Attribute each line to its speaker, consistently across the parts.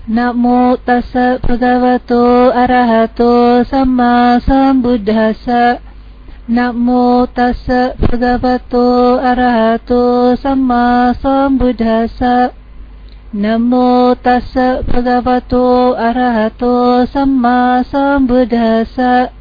Speaker 1: Namo tassa bhagavato arahato samma sambuddhassa. Namo tassa bhagavato arahato samma sambuddhassa. Namo tassa bhagavato arahato samma sambuddhassa.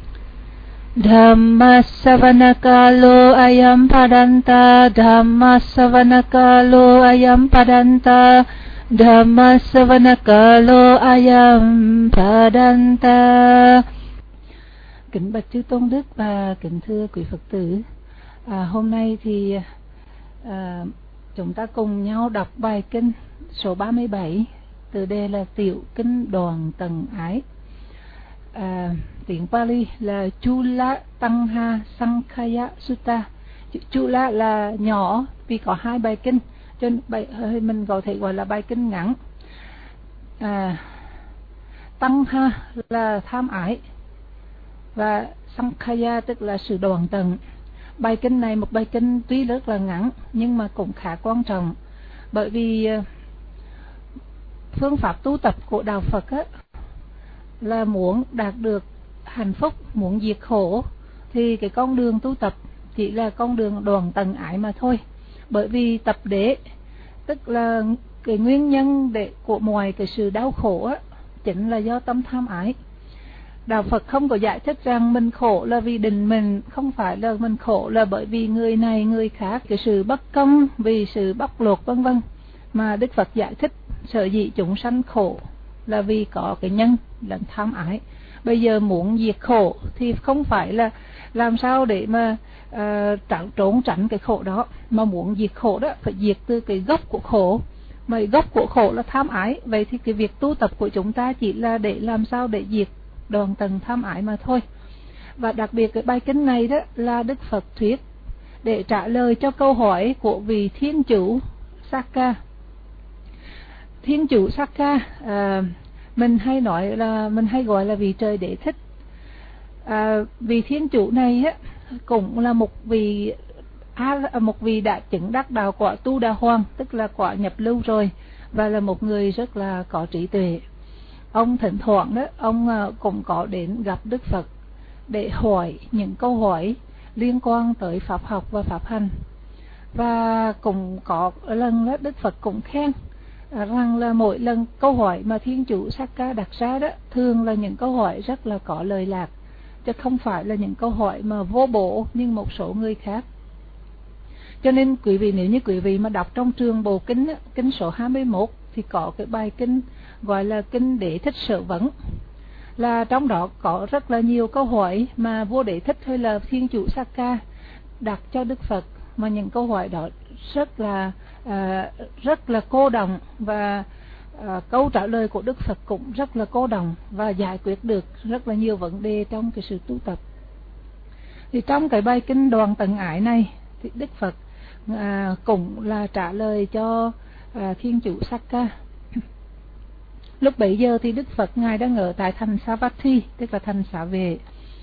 Speaker 1: Dhammassavana-kalo ayam padanta, Dhammassavana-kalo ayam padanta, Dhammassavana-kalo ayam padanta. Kính bạch chư tôn đức và kính thưa quý Phật tử, hôm nay thì chúng ta cùng nhau đọc bài kinh số 37, tựa đề là Tiểu Kinh Đoàn Tầng Ái. Tiếng Pali là Chula Tangha Sankhaya Sutta. Chula là nhỏ vì có hai bài kinh, cho nên mình có thể gọi là bài kinh ngắn. Tangha là tham ái và Sankhaya tức là sự đoàn tầng. Bài kinh này một bài kinh tuy rất là ngắn nhưng mà cũng khá quan trọng, bởi vì phương pháp tu tập của đạo Phật á, là muốn đạt được hạnh phúc, muốn diệt khổ, thì cái con đường tu tập chỉ là con đường đoàn tầng ái mà thôi. Bởi vì tập đế tức là cái nguyên nhân của mọi cái sự đau khổ á, chính là do tâm tham ái. Đạo Phật không có giải thích rằng mình khổ là vì định mình, không phải là mình khổ là bởi vì người này người khác, cái sự bất công, vì sự bóc lột vân vân, mà Đức Phật giải thích sở dĩ chúng sanh khổ là vì có cái nhân là tham ái. Bây giờ muốn diệt khổ thì không phải là làm sao để mà trốn tránh cái khổ đó, mà muốn diệt khổ đó phải diệt từ cái gốc của khổ, mà gốc của khổ là tham ái. Vậy thì cái việc tu tập của chúng ta chỉ là để làm sao để diệt đoàn tầng tham ái mà thôi. Và đặc biệt cái bài kinh này đó là Đức Phật thuyết để trả lời cho câu hỏi của vị thiên chủ Sakka. Thiên chủ Sakka mình hay gọi là vị trời đế thích. Vị thiên chủ này á, cũng là một vị đã chứng đắc đạo quả Tu Đà Hoàng, tức là quả nhập lưu rồi, và là một người rất là có trí tuệ. Ông thỉnh thoảng đó, ông cũng có đến gặp Đức Phật để hỏi những câu hỏi liên quan tới pháp học và pháp hành. Và cũng có lần đó Đức Phật cũng khen rằng là mỗi lần câu hỏi mà thiên chủ Sakka đặt ra đó thường là những câu hỏi rất là có lời lạc, chứ không phải là những câu hỏi mà vô bổ như một số người khác. Cho nên quý vị, nếu như quý vị mà đọc trong trường bộ kinh á, kinh số 21 thì có cái bài kinh gọi là kinh Đế Thích Sở Vấn, là trong đó có rất là nhiều câu hỏi mà vua Đế Thích hay là thiên chủ Sakka đặt cho Đức Phật, mà những câu hỏi đó rất là cô đọng, và câu trả lời của Đức Phật cũng rất là cô đọng và giải quyết được rất là nhiều vấn đề trong cái sự tu tập. Thì trong cái bài kinh Đoàn Tầng Ái này thì Đức Phật cũng là trả lời cho thiên chủ Sakka. Lúc bấy giờ thì Đức Phật ngài đang ở tại thành Savatthi, tức là thành Xá Vệ,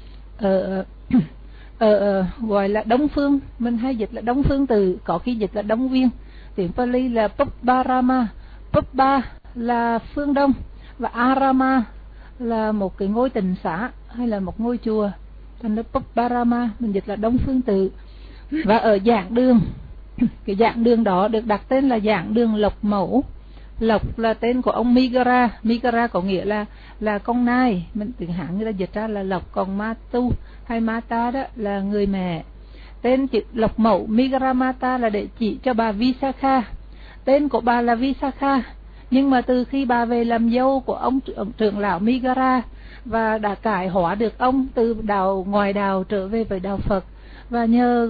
Speaker 1: gọi là Đông Phương, mình hay dịch là Đông Phương Tự, có khi dịch là Đông Viên. Tiếng Pali là Pubbarama. Pubba là phương đông và Arama là một cái ngôi tịnh xá hay là một ngôi chùa, thành ra Pubbarama mình dịch là Đông Phương Tự. Và ở giảng đường, cái giảng đường đó được đặt tên là giảng đường Lộc Mẫu. Lộc là tên của ông Migara. Migara có nghĩa là con nai, mình tiếng Hán người ta dịch ra là Lộc, còn Matu hay Mata đó là người mẹ. Tên chữ Lộc Mẫu Migara Mata là để chỉ cho bà Visakha. Tên của bà là Visakha, nhưng mà từ khi bà về làm dâu của ông trưởng lão Migara và đã cải hóa được ông từ ngoài đạo trở về với đạo Phật, và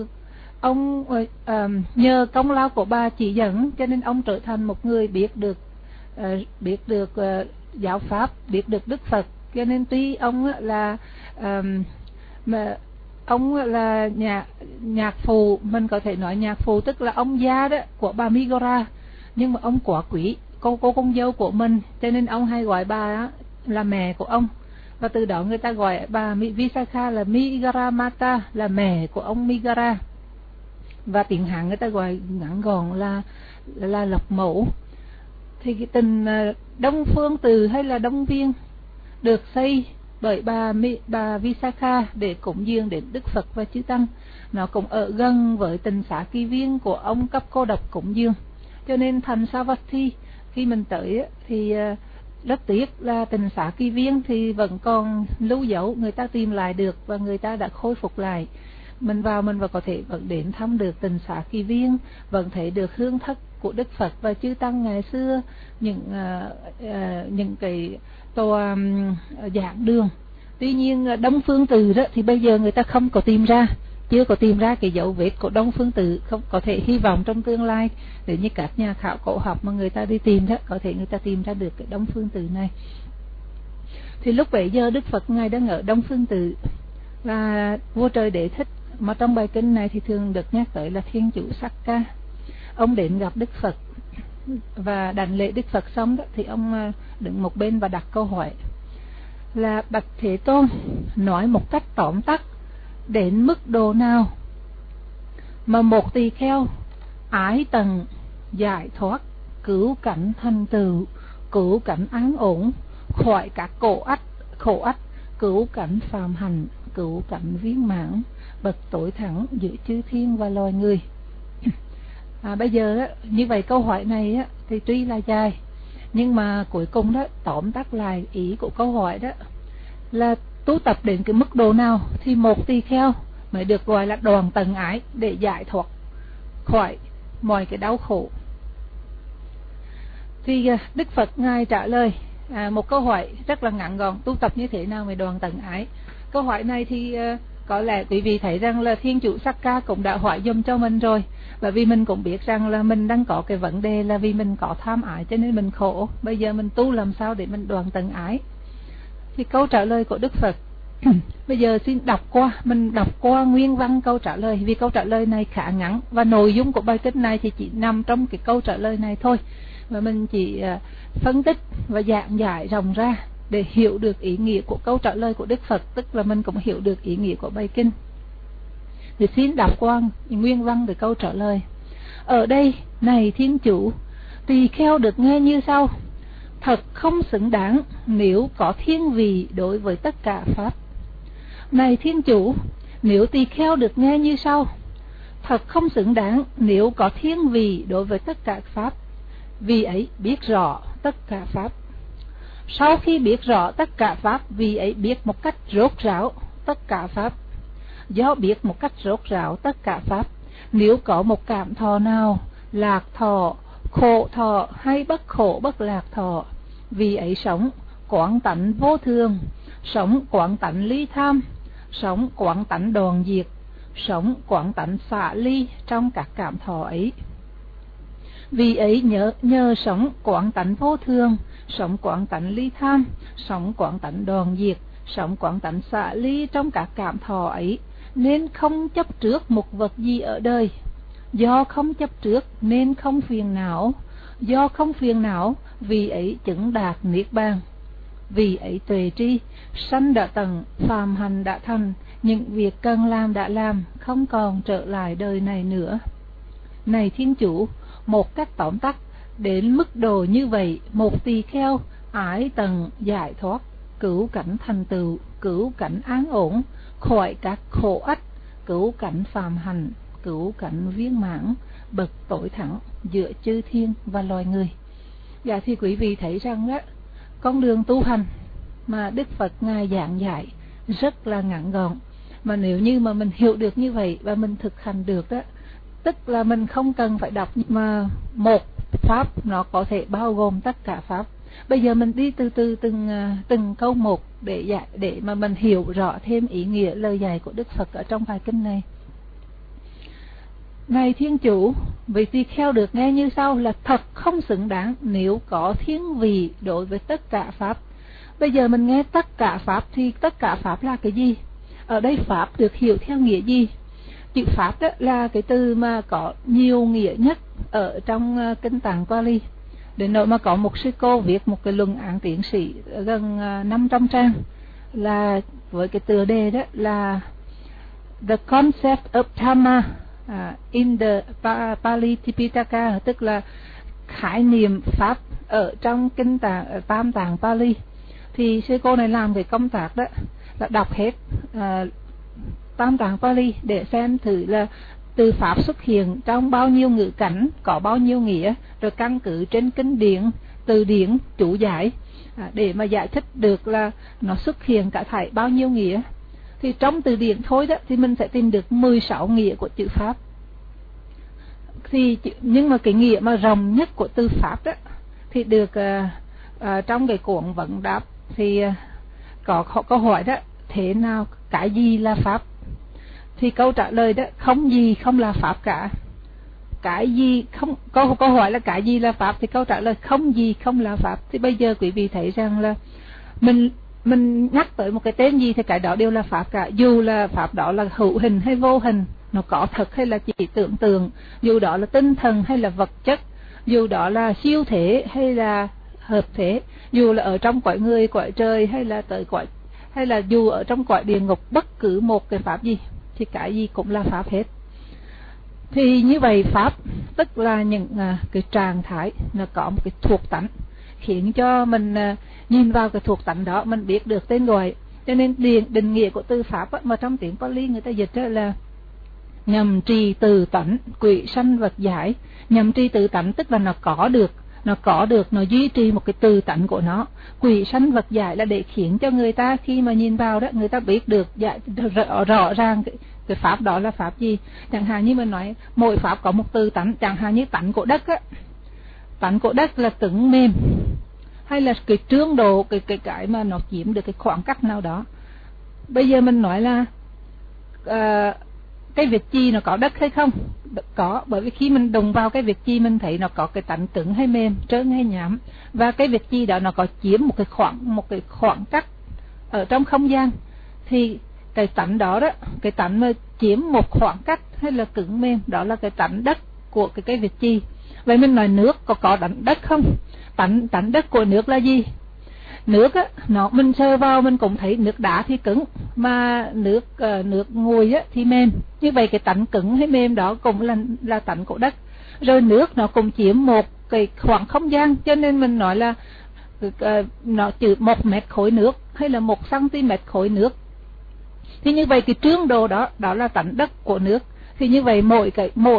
Speaker 1: nhờ công lao của bà chỉ dẫn, cho nên ông trở thành một người biết được giáo pháp, biết được Đức Phật. Cho nên tuy ông là nhạc phù, mình có thể nói nhạc phù tức là ông gia đó của bà Migara, nhưng mà ông quá quý cô con dâu của mình, cho nên ông hay gọi bà đó là mẹ của ông, và từ đó người ta gọi bà Visakha là Migara Mata, là mẹ của ông Migara, và tiếng Hán người ta gọi ngắn gọn là Lộc Mẫu. thì cái đình Đông Phương Từ hay là Đông Viên được xây bởi bà Visakha để cúng dường đến Đức Phật và chư tăng. Nó cũng ở gần với đình Xá Kỳ Viên của ông Cấp Cô Độc cúng dường, cho nên thành Savatthi khi mình tới thì rất tiếc là đình Xá Kỳ Viên thì vẫn còn lưu dấu, người ta tìm lại được và người ta đã khôi phục lại. Mình vào có thể vẫn đến thăm được đình Xá Kỳ Viên, vẫn thấy được hương thất của Đức Phật và chư tăng ngày xưa, những cái tòa giảng đường. Tuy nhiên Đông Phương Từ đó thì bây giờ người ta không có tìm ra, chưa có tìm ra cái dấu vết của Đông Phương Từ. Không có thể hy vọng trong tương lai để như các nhà khảo cổ học mà người ta đi tìm đó, có thể người ta tìm ra được cái Đông Phương Từ này. Thì lúc bấy giờ Đức Phật ngài đang ở Đông Phương Từ, và vua Trời Đế Thích mà trong bài kinh này thì thường được nhắc tới là Thiên Chủ Sakka. Ông đến gặp Đức Phật và đảnh lễ Đức Phật xong đó thì ông đứng một bên và đặt câu hỏi là: bạch Thế Tôn, nói một cách tóm tắt, đến mức độ nào mà một tỳ kheo ái tầng giải thoát, cứu cảnh thành tựu, cứu cảnh an ổn khỏi các khổ ách, cứu cảnh phàm hành, cứu cảnh viên mãn, bậc tối thắng giữa chư thiên và loài người. Bây giờ như vậy câu hỏi này thì tuy là dài, nhưng mà cuối cùng đó tóm tắt lại ý của câu hỏi đó là tu tập đến cái mức độ nào thì một tỳ kheo mới được gọi là đoàn tầng ái để giải thoát khỏi mọi cái đau khổ. Thì Đức Phật ngài trả lời một câu hỏi rất là ngắn gọn: tu tập như thế nào mới đoàn tầng ái? Câu hỏi này thì có lẽ quý vị thấy rằng là Thiên Chủ Sakka cũng đã hỏi dùm cho mình rồi, bởi vì mình cũng biết rằng là mình đang có cái vấn đề là vì mình có tham ái cho nên mình khổ. Bây giờ mình tu làm sao để mình đoàn tầng ái? Thì câu trả lời của Đức Phật bây giờ xin mình đọc qua nguyên văn câu trả lời, vì câu trả lời này khá ngắn và nội dung của bài kinh này thì chỉ nằm trong cái câu trả lời này thôi, và mình chỉ phân tích và giảng giải rộng ra để hiểu được ý nghĩa của câu trả lời của Đức Phật, tức là mình cũng hiểu được ý nghĩa của bài kinh. Thì xin đọc qua nguyên văn về câu trả lời. Ở đây, này Thiên Chủ, tỳ kheo được nghe như sau: thật không xứng đáng nếu có thiên vị đối với tất cả pháp. Này Thiên Chủ, nếu tỳ kheo được nghe như sau: thật không xứng đáng nếu có thiên vị đối với tất cả pháp, vì ấy biết rõ tất cả pháp. Sau khi biết rõ tất cả pháp, vì ấy biết một cách rốt ráo tất cả pháp. Do biết một cách rốt ráo tất cả pháp, nếu có một cảm thọ nào, lạc thọ, khổ thọ hay bất khổ bất lạc thọ, vì ấy sống quán tánh vô thường, sống quán tánh ly tham, sống quán tánh đoàn diệt, sống quán tánh xả ly trong các cảm thọ ấy. Vì ấy nhờ sống quán tánh vô thường, sống quán tánh ly tham, sống quán tánh đoàn diệt, sống quán tánh xả ly trong các cảm thọ ấy, nên không chấp trước một vật gì ở đời. Do không chấp trước nên không phiền não, do không phiền não vì ấy chứng đạt niết bàn. Vì ấy tuệ tri, sanh đã tận, phàm hành đã thành, những việc cần làm đã làm, không còn trở lại đời này nữa. Này Thiên Chủ, một cách tóm tắt, đến mức độ như vậy, một tỳ kheo ái tận giải thoát, cứu cảnh thành tựu, cứu cảnh an ổn khỏi các khổ ách, cứu cảnh phàm hành, cứu cảnh viên mãn, bậc tối thắng giữa chư thiên và loài người. Dạ thì quý vị thấy rằng đó, con đường tu hành mà Đức Phật ngài giảng dạy rất là ngắn gọn, mà nếu như mà mình hiểu được như vậy và mình thực hành được đó, tức là mình không cần phải đọc mà một pháp nó có thể bao gồm tất cả pháp. Bây giờ mình đi từ từ từng câu một để mà mình hiểu rõ thêm ý nghĩa lời dạy của Đức Phật ở trong bài kinh này. Này Thiên Chủ, vị tỳ kheo được nghe như sau là thật không xứng đáng nếu có thiên vị đối với tất cả pháp. Bây giờ mình nghe tất cả pháp thì tất cả pháp là cái gì? Ở đây pháp được hiểu theo nghĩa gì? Chữ pháp đó là cái từ mà có nhiều nghĩa nhất ở trong kinh Tạng Pali. Đến nỗi mà có một sư cô viết một cái luận án tiến sĩ gần 500 trang là với cái tựa đề đó là The Concept of Dhamma in the Pali Tipitaka, tức là khái niệm pháp ở trong kinh Tam Tạng Pali. Thì sư cô này làm cái công tác đó là đọc hết Tam Tạng Pali để xem thử là từ pháp xuất hiện trong bao nhiêu ngữ cảnh, có bao nhiêu nghĩa, rồi căn cứ trên kinh điển, từ điển, chú giải để mà giải thích được là nó xuất hiện cả thảy bao nhiêu nghĩa. Thì trong từ điển thôi đó thì mình sẽ tìm được 16 nghĩa của chữ pháp. Thì nhưng mà cái nghĩa mà rộng nhất của từ pháp đó thì được trong cái cuốn vấn đáp thì có câu hỏi đó, thế nào cái gì là pháp? Thì câu trả lời đó, không gì không là pháp cả. Cái gì không, câu hỏi là cái gì là pháp, thì câu trả lời không gì không là pháp. Thì bây giờ quý vị thấy rằng là mình nhắc tới một cái tên gì thì cái đó đều là pháp cả, dù là pháp đó là hữu hình hay vô hình, nó có thật hay là chỉ tưởng tượng, dù đó là tinh thần hay là vật chất, dù đó là siêu thể hay là hợp thể, dù là ở trong cõi người, cõi trời hay là tới cõi, hay là dù ở trong cõi địa ngục, bất cứ một cái pháp gì thì cái gì cũng là pháp hết. Thì như vậy pháp tức là những cái trạng thái nó có một cái thuộc tánh, khiến cho mình nhìn vào cái thuộc tánh đó mình biết được tên gọi. Cho nên định nghĩa của từ pháp mà trong tiếng Pali người ta dịch là nhầm trì từ tánh, quỷ sanh vật giải. Nhầm trì từ tánh tức là nó có được, nó duy trì một cái từ tánh của nó. Quỷ sanh vật giải là để khiến cho người ta khi mà nhìn vào đó, người ta biết được giải rõ ràng cái pháp đó là pháp gì. Chẳng hạn như mình nói mỗi pháp có một từ tánh, chẳng hạn như tánh của đất á, tánh của đất là cứng mềm, hay là cái trương độ, cái mà nó chiếm được cái khoảng cách nào đó. Bây giờ mình nói là cái việc chi nó có đất hay không? Có, bởi vì khi mình đụng vào cái việc chi mình thấy nó có cái tánh cứng hay mềm, trơn hay nhẵn, và cái việc chi đó nó có chiếm một cái khoảng cách ở trong không gian. Thì cái tánh đó đó, cái tánh mà chiếm một khoảng cách hay là cứng mềm, đó là cái tánh đất của cái việc chi. Vậy mình nói nước có tánh đất không? Tánh đất của nước là gì? Nước á, mình sờ vào mình cũng thấy nước đá thì cứng, mà nước nguội á thì mềm. Như vậy cái tánh cứng hay mềm đó cũng là tánh của đất. Rồi nước nó cũng chiếm một cái khoảng không gian, cho nên mình nói là nó chỉ 1 mét khối nước hay là 1 cm khối nước. Thì như vậy cái trương độ đó là tánh đất của nước. Thì như vậy mỗi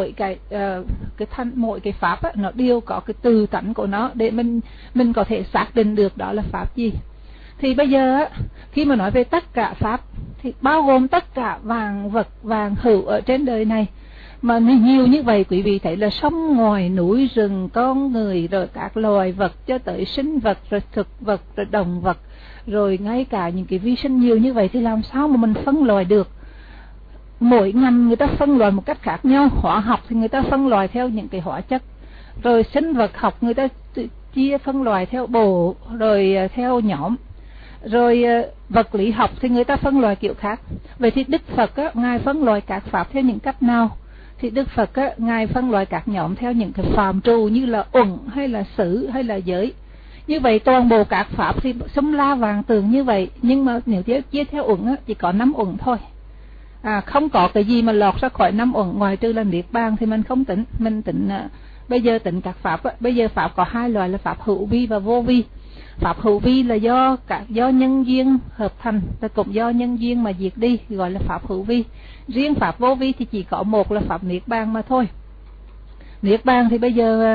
Speaker 1: cái pháp á, nó đều có cái từ tánh của nó để mình có thể xác định được đó là pháp gì. Thì bây giờ á, khi mà nói về tất cả pháp thì bao gồm tất cả vạn vật vạn hữu ở trên đời này. Mà nhiều như vậy quý vị thấy là sông ngòi, núi rừng, con người, rồi các loài vật cho tới sinh vật, rồi thực vật, rồi động vật, rồi ngay cả những cái vi sinh nhiều như vậy thì làm sao mà mình phân loại được? Mỗi ngành người ta phân loại một cách khác nhau. Hóa học thì người ta phân loại theo những cái hóa chất, rồi sinh vật học người ta chia phân loại theo bộ, rồi theo nhóm, rồi vật lý học thì người ta phân loại kiểu khác. Vậy thì Đức Phật á, Ngài phân loại các pháp theo những cách nào? Thì Đức Phật á, Ngài phân loại các nhóm theo những cái phạm trù như là uẩn hay là xứ hay là giới. Như vậy toàn bộ các pháp thì xâm la vàng tường như vậy, nhưng mà nếu chia theo uẩn á, chỉ có 5 uẩn thôi. Không có cái gì mà lọt ra khỏi 5 uẩn, ngoài trừ là niết bàn thì mình không tính. Mình tính bây giờ tính các pháp á, bây giờ pháp có 2 loại là pháp hữu vi và vô vi. Pháp hữu vi là do nhân duyên hợp thành, và cũng do nhân duyên mà diệt đi, gọi là pháp hữu vi. Riêng pháp vô vi thì chỉ có một là pháp niết bàn mà thôi. Niết bàn thì bây giờ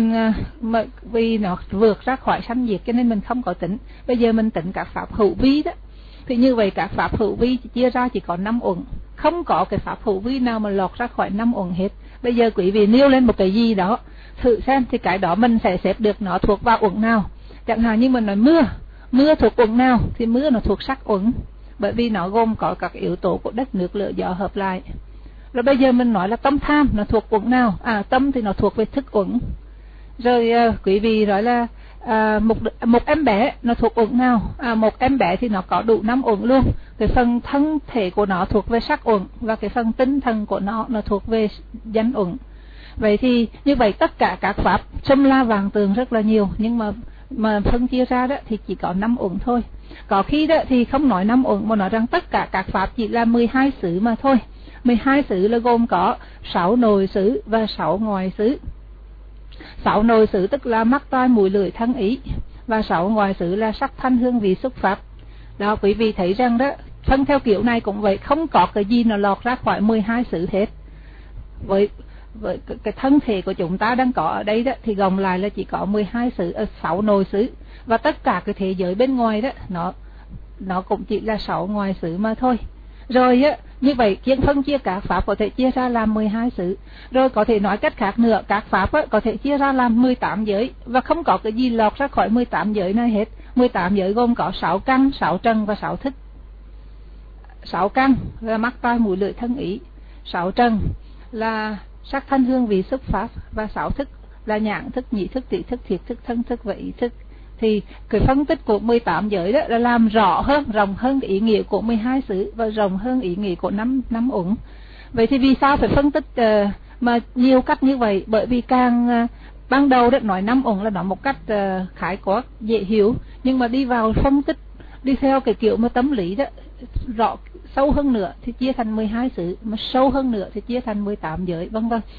Speaker 1: vì nó vượt ra khỏi sanh diệt cho nên mình không có tính. Bây giờ mình tính các pháp hữu vi đó. Thì như vậy các pháp hữu vi chia ra chỉ có 5 uẩn, không có cái pháp hữu vi nào mà lọt ra khỏi 5 uẩn hết. Bây giờ quý vị nêu lên một cái gì đó thử xem thì cái đó mình sẽ xếp được nó thuộc vào uẩn nào. Chẳng hạn như mình nói mưa thuộc uẩn nào thì mưa nó thuộc sắc uẩn, bởi vì nó gồm có các yếu tố của đất nước lửa gió hợp lại. Rồi bây giờ mình nói là tâm tham nó thuộc uẩn nào? Tâm thì nó thuộc về thức uẩn. Rồi quý vị nói là một em bé nó thuộc uẩn nào? Một em bé thì nó có đủ 5 uẩn luôn. Cái phần thân thể của nó thuộc về sắc uẩn, và cái phần tinh thần của nó thuộc về danh uẩn. Vậy thì như vậy tất cả các pháp xâm la vàng tường rất là nhiều, nhưng mà phân chia ra đó thì chỉ có 5 uẩn thôi. Có khi đó thì không nói 5 uẩn mà nói rằng tất cả các pháp chỉ là 12 xứ mà thôi. 12 xứ là gồm có 6 nội xứ và 6 ngoại xứ. 6 nội xứ tức là mắt tai mũi lưỡi thân ý, và 6 ngoại xứ là sắc thanh hương vị xúc pháp. Đó, quý vị thấy rằng đó, phân theo kiểu này cũng vậy, không có cái gì nó lọt ra khỏi 12 xứ hết. Với cái thân thể của chúng ta đang có ở đây đó thì gồng lại là chỉ có 12 xứ, 6 nội xứ, và tất cả cái thế giới bên ngoài đó nó cũng chỉ là 6 ngoại xứ mà thôi. Rồi á, như vậy phân chia các pháp có thể chia ra làm 12 xứ. Rồi có thể nói cách khác nữa, các pháp á, có thể chia ra làm 18 giới, và không có cái gì lọt ra khỏi 18 giới này hết. 18 giới gồm có 6 căn, 6 trần và 6 thức. 6 căn là mắt tai mũi lưỡi thân ý, 6 trần là sắc thanh hương vị xúc pháp, và 6 thức là nhãn thức, nhĩ thức, tỷ thức, thiệt thức, thân thức và ý thức. Thì cái phân tích của 18 giới đó là làm rõ hơn, rộng hơn ý nghĩa của 12 xứ và rộng hơn ý nghĩa của năm uẩn. Vậy thì vì sao phải phân tích mà nhiều cách như vậy? Bởi vì càng ban đầu đó nói 5 uẩn là nói một cách khái quát dễ hiểu, nhưng mà đi vào phân tích, đi theo cái kiểu mà tâm lý đó, rõ sâu hơn nữa thì chia thành 12 xứ, mà sâu hơn nữa thì chia thành 18 giới, vân vân.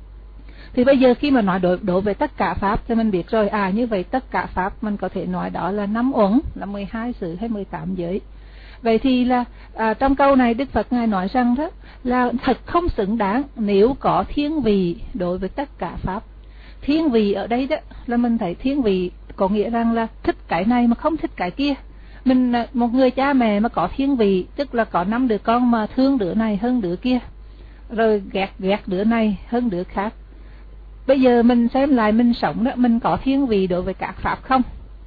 Speaker 1: Thì bây giờ khi mà nói đối với tất cả pháp thì mình biết rồi, như vậy tất cả pháp mình có thể nói đó là 5 uẩn, là 12 xứ hay 18 giới. Vậy thì là trong câu này Đức Phật Ngài nói rằng đó là thật không xứng đáng nếu có thiên vị đối với tất cả pháp. Thiên vị ở đây đó là mình thấy thiên vị có nghĩa rằng là thích cái này mà không thích cái kia. Mình một người cha mẹ mà có thiên vị tức là có 5 đứa con mà thương đứa này hơn đứa kia, rồi ghét đứa này hơn đứa khác. Bây giờ mình xem lại mình sống đó, mình có thiên vị đối với các pháp không?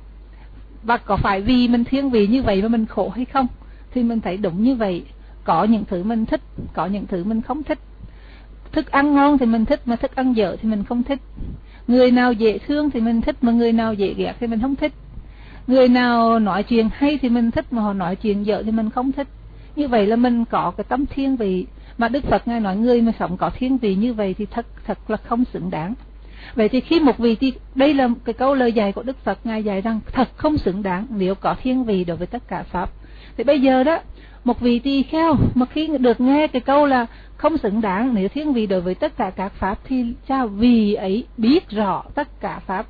Speaker 1: Và có phải vì mình thiên vị như vậy mà mình khổ hay không? Thì mình thấy đúng như vậy. Có những thứ mình thích, có những thứ mình không thích. Thức ăn ngon thì mình thích, mà thức ăn dở thì mình không thích. Người nào dễ thương thì mình thích, mà người nào dễ ghét thì mình không thích. Người nào nói chuyện hay thì mình thích, mà họ nói chuyện dở thì mình không thích. Như vậy là mình có cái tâm thiên vị. Mà Đức Phật Ngài nói người mà sống có thiên vị như vậy thì thật là không xứng đáng. Vậy thì khi một vị thì đây là cái câu lời dạy của Đức Phật Ngài dạy rằng thật không xứng đáng nếu có thiên vị đối với tất cả pháp. Thì bây giờ đó, một vị tỳ kheo mà khi được nghe cái câu là không xứng đáng nếu thiên vị đối với tất cả các pháp thì sao? Vì ấy biết rõ tất cả pháp.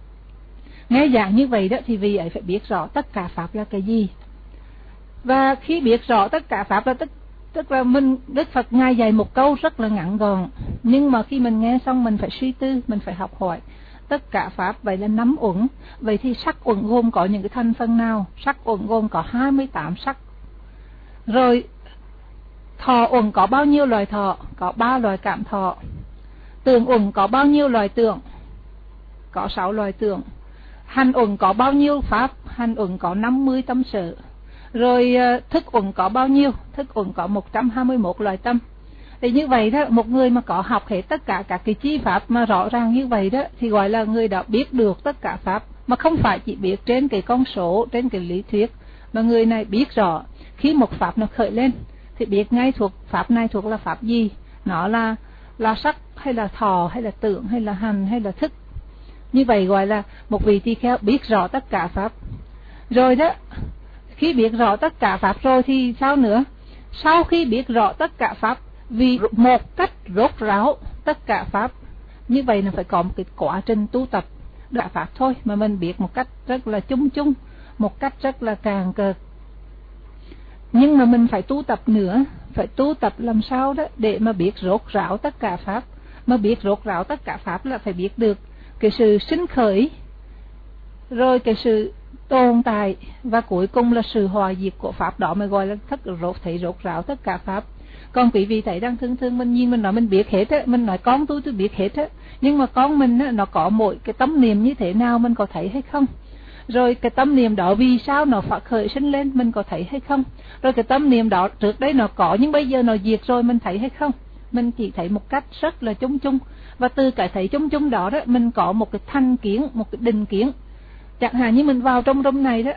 Speaker 1: Nghe giảng như vậy đó thì vì ấy phải biết rõ tất cả pháp là cái gì. Và khi biết rõ tất cả pháp là tức là Đức Phật Ngài dạy một câu rất là ngắn gọn, nhưng mà khi mình nghe xong mình phải suy tư, mình phải học hỏi. Tất cả pháp vậy là 5 uẩn. Vậy thì sắc uẩn gồm có những cái thành phần nào? Sắc uẩn gồm có 28 sắc. Rồi thọ uẩn có bao nhiêu loài thọ? Có 3 loài cảm thọ. Tưởng uẩn có bao nhiêu loài tưởng? Có 6 loài tưởng. Hành uẩn có bao nhiêu pháp? Hành uẩn có 50 tâm sở. Rồi thức uẩn có bao nhiêu? Thức uẩn có 121 loài tâm. Thì như vậy đó, một người mà có học hết tất cả các cái chi pháp mà rõ ràng như vậy đó thì gọi là người đã biết được tất cả pháp, mà không phải chỉ biết trên cái con số, trên cái lý thuyết, mà người này biết rõ khi một pháp nó khởi lên thì biết ngay thuộc pháp này thuộc là pháp gì, nó là sắc hay là thọ hay là tưởng hay là hành hay là thức. Như vậy gọi là một vị tỳ kheo biết rõ tất cả pháp. Rồi đó, khi biết rõ tất cả pháp rồi thì sao nữa? Sau khi biết rõ tất cả pháp vì một cách rốt ráo tất cả pháp, như vậy là phải có một cái quá trình tu tập đạo pháp thôi, mà mình biết một cách rất là chung chung, một cách rất là càng cợt. Nhưng mà mình phải tu tập nữa, phải tu tập làm sao đó để mà biết rốt ráo tất cả pháp. Mà biết rốt ráo tất cả pháp là phải biết được cái sự sinh khởi, rồi cái sự tồn tại, và cuối cùng là sự hòa diệt của pháp, đó mới gọi là thấy rốt ráo tất cả pháp. Còn quý vị thấy đang thường mình nhìn mình nói mình biết hết á, mình nói con tôi biết hết á, nhưng mà con mình á, nó có mỗi cái tâm niệm như thế nào mình có thấy hay không? Rồi cái tâm niệm đó vì sao nó phải khởi sinh lên mình có thấy hay không? Rồi cái tâm niệm đó trước đây nó có nhưng bây giờ nó diệt rồi mình thấy hay không? Mình chỉ thấy một cách rất là chung chung, và từ cái thấy chung chung đó đó mình có một cái thanh kiến, một cái định kiến. Chẳng hạn như mình vào trong room này đó,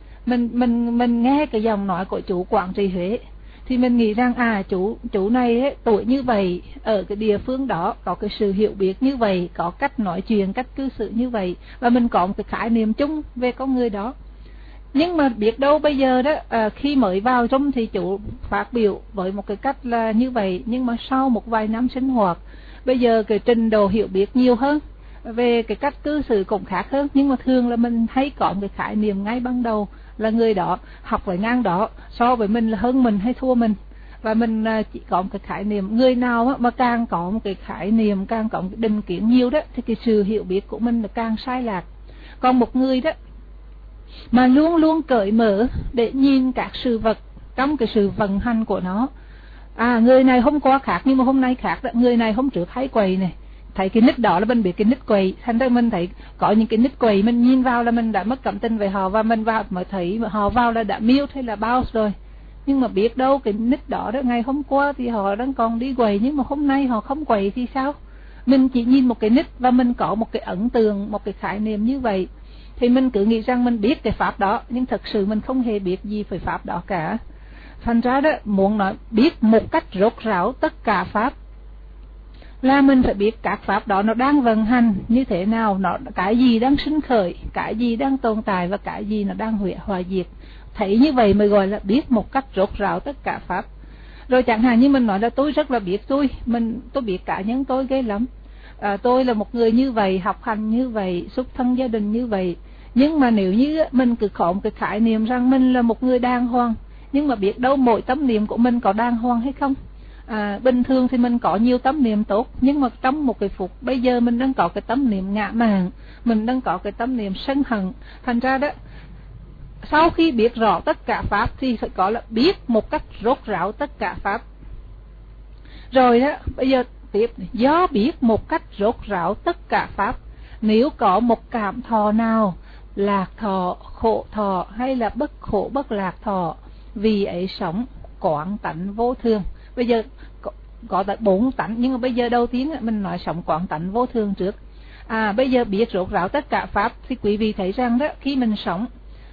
Speaker 1: mình nghe cái giọng nói của chủ Quảng Trì Huế thì mình nghĩ rằng chủ này ấy, tuổi như vậy, ở cái địa phương đó có cái sự hiểu biết như vậy, có cách nói chuyện, cách cư xử như vậy, và mình có một cái khái niệm chung về con người đó. Nhưng mà biết đâu bây giờ đó, khi mới vào trong thì chủ phát biểu với một cái cách là như vậy, nhưng mà sau một vài năm sinh hoạt, bây giờ cái trình độ hiểu biết nhiều hơn, về cái cách cư xử cũng khác hơn, nhưng mà thường là mình hay có một cái khái niệm ngay ban đầu là người đó học với ngang đó so với mình là hơn mình hay thua mình, và mình chỉ có một cái khái niệm. Người nào mà càng có một cái khái niệm, càng có một cái định kiến nhiều đó thì cái sự hiểu biết của mình là càng sai lạc. Còn một người đó mà luôn luôn cởi mở để nhìn các sự vật trong cái sự vận hành của nó, người này hôm qua khác nhưng mà hôm nay khác đó. Người này hôm trước hay quầy này, thấy cái nick đó là mình biết cái nick quầy, thành ra mình thấy có những cái nick quầy mình nhìn vào là mình đã mất cảm tình về họ, và mình vào mới thấy họ vào là đã mute hay là bounce rồi. Nhưng mà biết đâu cái nick đó ngày hôm qua thì họ đang còn đi quầy, nhưng mà hôm nay họ không quầy thì sao? Mình chỉ nhìn một cái nick và mình có một cái ấn tượng, một cái khái niệm như vậy, thì mình cứ nghĩ rằng mình biết cái pháp đó, nhưng thật sự mình không hề biết gì về pháp đó cả. Thành ra đó, muốn nói biết một cách rốt ráo tất cả pháp là mình phải biết các pháp đó nó đang vận hành như thế nào, nó cái gì đang sinh khởi, cái gì đang tồn tại và cái gì nó đang hòa diệt. Thấy như vậy mới gọi là biết một cách rốt ráo tất cả pháp. Rồi chẳng hạn như mình nói là tôi rất là biết tôi biết cá nhân tôi ghê lắm. Tôi là một người như vậy, học hành như vậy, xuất thân gia đình như vậy. Nhưng mà nếu như mình cứ có một cái khái niệm rằng mình là một người đàng hoàng, nhưng mà biết đâu mỗi tâm niệm của mình có đàng hoàng hay không. Bình thường thì mình có nhiều tâm niệm tốt, nhưng mà trong một cái phút bây giờ mình đang có cái tâm niệm ngạ mạn, mình đang có cái tâm niệm sân hận. Thành ra đó, sau khi biết rõ tất cả pháp thì phải có là biết một cách rốt ráo tất cả pháp. Rồi đó, bây giờ tiếp, do biết một cách rốt ráo tất cả pháp, nếu có một cảm thọ nào, lạc thọ, khổ thọ hay là bất khổ bất lạc thọ, vì ấy sống quán tánh vô thường. Bây giờ có tại 4 tánh, nhưng mà bây giờ đầu tiên mình nói sống quán tánh vô thường trước. Bây giờ biết rốt ráo tất cả pháp thì quý vị thấy rằng đó, khi mình sống,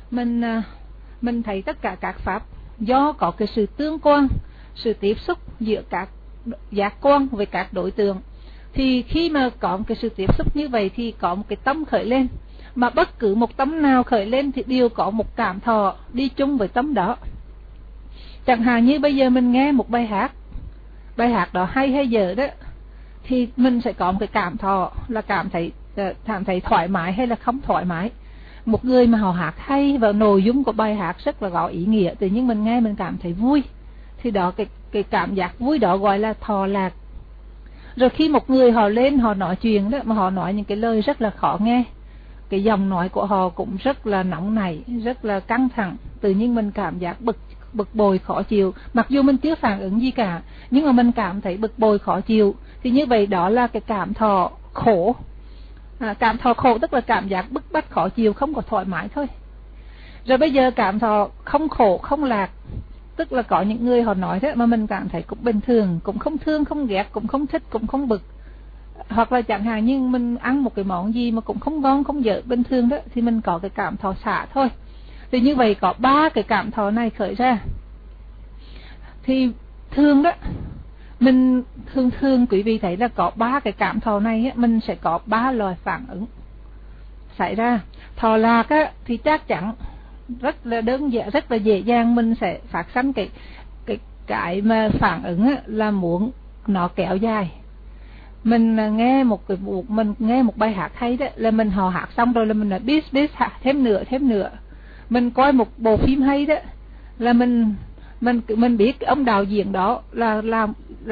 Speaker 1: mình thấy tất cả các pháp do có cái sự tương quan, sự tiếp xúc giữa các giác quan với các đối tượng. Thì khi mà có một cái sự tiếp xúc như vậy thì có một cái tâm khởi lên, mà bất cứ một tâm nào khởi lên thì đều có một cảm thọ đi chung với tâm đó. Chẳng hạn như bây giờ mình nghe một bài hát đó hay hay dở đó, thì mình sẽ có một cái cảm thọ là cảm thấy thoải mái hay là không thoải mái. Một người mà họ hát hay và nội dung của bài hát rất là có ý nghĩa, tự nhiên mình nghe mình cảm thấy vui, thì đó cái cảm giác vui đó gọi là thọ lạc. Rồi khi một người họ lên họ nói chuyện đó, mà họ nói những cái lời rất là khó nghe, cái giọng nói của họ cũng rất là nóng nảy, rất là căng thẳng, tự nhiên mình cảm giác bực bội khó chịu, mặc dù mình chưa phản ứng gì cả, nhưng mà mình cảm thấy bực bội khó chịu. Thì như vậy đó là cái cảm thọ khổ. Cảm thọ khổ tức là cảm giác bức bách khó chịu, không có thoải mái thôi. Rồi bây giờ cảm thọ không khổ không lạc, tức là có những người họ nói thế mà mình cảm thấy cũng bình thường, cũng không thương không ghét, cũng không thích cũng không bực. Hoặc là chẳng hạn như mình ăn một cái món gì mà cũng không ngon không dở, bình thường đó, thì mình có cái cảm thọ xả thôi. Thì như vậy có 3 cái cảm thọ này khởi ra. Thì thường đó, mình thường quý vị thấy là có 3 cái cảm thọ này mình sẽ có 3 loại phản ứng xảy ra. Thọ lạc thì chắc chắn rất là đơn giản, rất là dễ dàng mình sẽ phát sinh cái mà phản ứng là muốn nó kéo dài. Mình nghe một bài hát hay đó, là mình họ hát xong rồi là mình nói bis thêm nữa. Mình coi một bộ phim hay đó, là mình biết ông đạo diễn đó là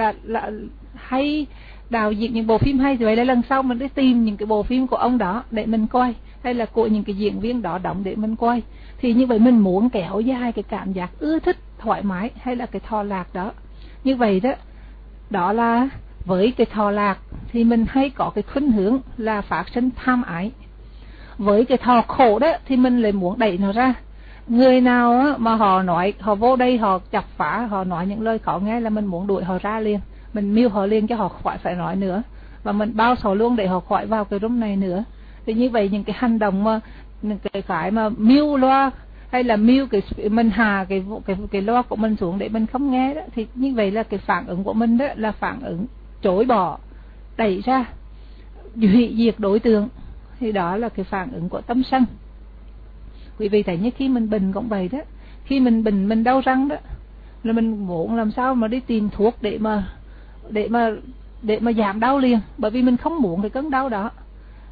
Speaker 1: hay đạo diễn những bộ phim hay, vậy là lần sau mình đi tìm những cái bộ phim của ông đó để mình coi, hay là của những cái diễn viên đó đóng để mình coi. Thì như vậy mình muốn kéo dài cái cảm giác ưa thích, thoải mái hay là cái thọ lạc đó. Như vậy đó, đó là với cái thọ lạc thì mình hay có cái khuynh hướng là phát sinh tham ái. Với cái thọ khổ đó thì mình lại muốn đẩy nó ra. Người nào mà họ nói, họ vô đây họ chọc phá, họ nói những lời khó nghe là mình muốn đuổi họ ra liền, mình mute họ liền cho họ khỏi phải nói nữa, và mình bao sổ luôn để họ khỏi vào cái room này nữa. Thì như vậy những cái hành động mà những cái mà mute loa hay là mute mình hạ cái loa của mình xuống để mình không nghe đó, thì như vậy là cái phản ứng của mình đó là phản ứng chối bỏ, đẩy ra, hủy diệt đối tượng. Thì đó là cái phản ứng của tâm sân. Quý vị thấy như khi mình bệnh cũng vậy đó, khi mình bệnh mình đau răng đó, là mình muốn làm sao mà đi tìm thuốc để mà giảm đau liền, bởi vì mình không muốn cái cơn đau đó.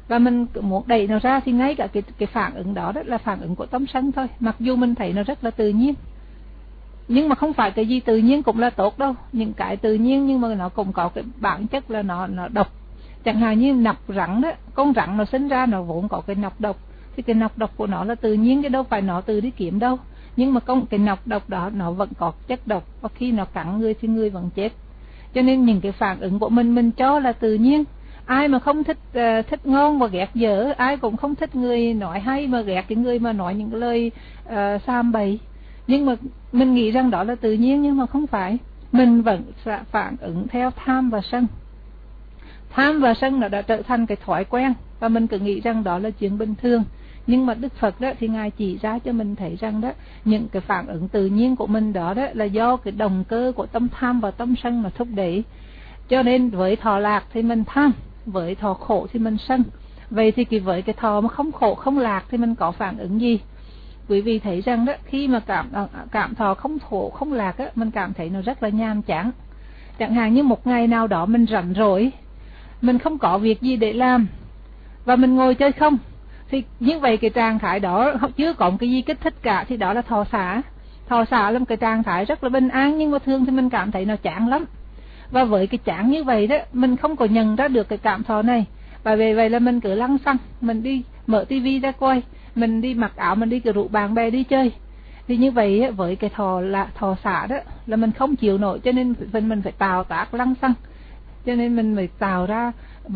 Speaker 1: và mình muốn đẩy nó ra thì ngay cả cái phản ứng đó là phản ứng của tâm sân thôi, mặc dù mình thấy nó rất là tự nhiên. Nhưng mà không phải cái gì tự nhiên cũng là tốt đâu, những cái tự nhiên nhưng mà nó cũng có cái bản chất là nó độc. Chẳng hạn như nọc rắn đó, con rắn nó sinh ra nó vốn có cái nọc độc, thì cái nọc độc của nó là tự nhiên chứ đâu phải nó tự đi kiếm đâu. Nhưng mà cái nọc độc đó nó vẫn có chất độc, và khi nó cắn người thì người vẫn chết. Cho nên những cái phản ứng của mình cho là tự nhiên. Ai mà không thích ngon và ghét dở, ai cũng không thích người nói hay mà ghét cái người mà nói những lời sam bậy. Nhưng mà mình nghĩ rằng đó là tự nhiên, nhưng mà không phải. Mình vẫn sẽ phản ứng theo tham và sân. Tham và sân nó đã trở thành cái thói quen, và mình cứ nghĩ rằng đó là chuyện bình thường. Nhưng mà Đức Phật đó thì Ngài chỉ ra cho mình thấy rằng đó, những cái phản ứng tự nhiên của mình đó là do cái động cơ của tâm tham và tâm sân mà thúc đẩy. Cho nên với thọ lạc thì mình tham, với thọ khổ thì mình sân. Vậy thì với cái thọ mà không khổ không lạc thì mình có phản ứng gì? Quý vị thấy rằng đó, khi mà cảm thọ không khổ không lạc á, mình cảm thấy nó rất là nhàm chán. Chẳng hạn như một ngày nào đó mình rảnh rỗi, mình không có việc gì để làm và mình ngồi chơi không, thì như vậy cái trạng thái đó chưa có một cái gì kích thích cả, thì đó là thọ xả. Thọ xả là một cái trạng thái rất là bình an, nhưng mà thường thì mình cảm thấy nó chán lắm. Và với cái chán như vậy đó, mình không có nhận ra được cái cảm thọ này, và về vậy là mình cứ lăng xăng, mình đi mở tivi ra coi, mình đi mặc áo, mình đi rủ bạn bè đi chơi. Thì như vậy với cái thọ xả đó là mình không chịu nổi, cho nên mình phải tạo tác lăng xăng. Cho nên mình phải tạo ra,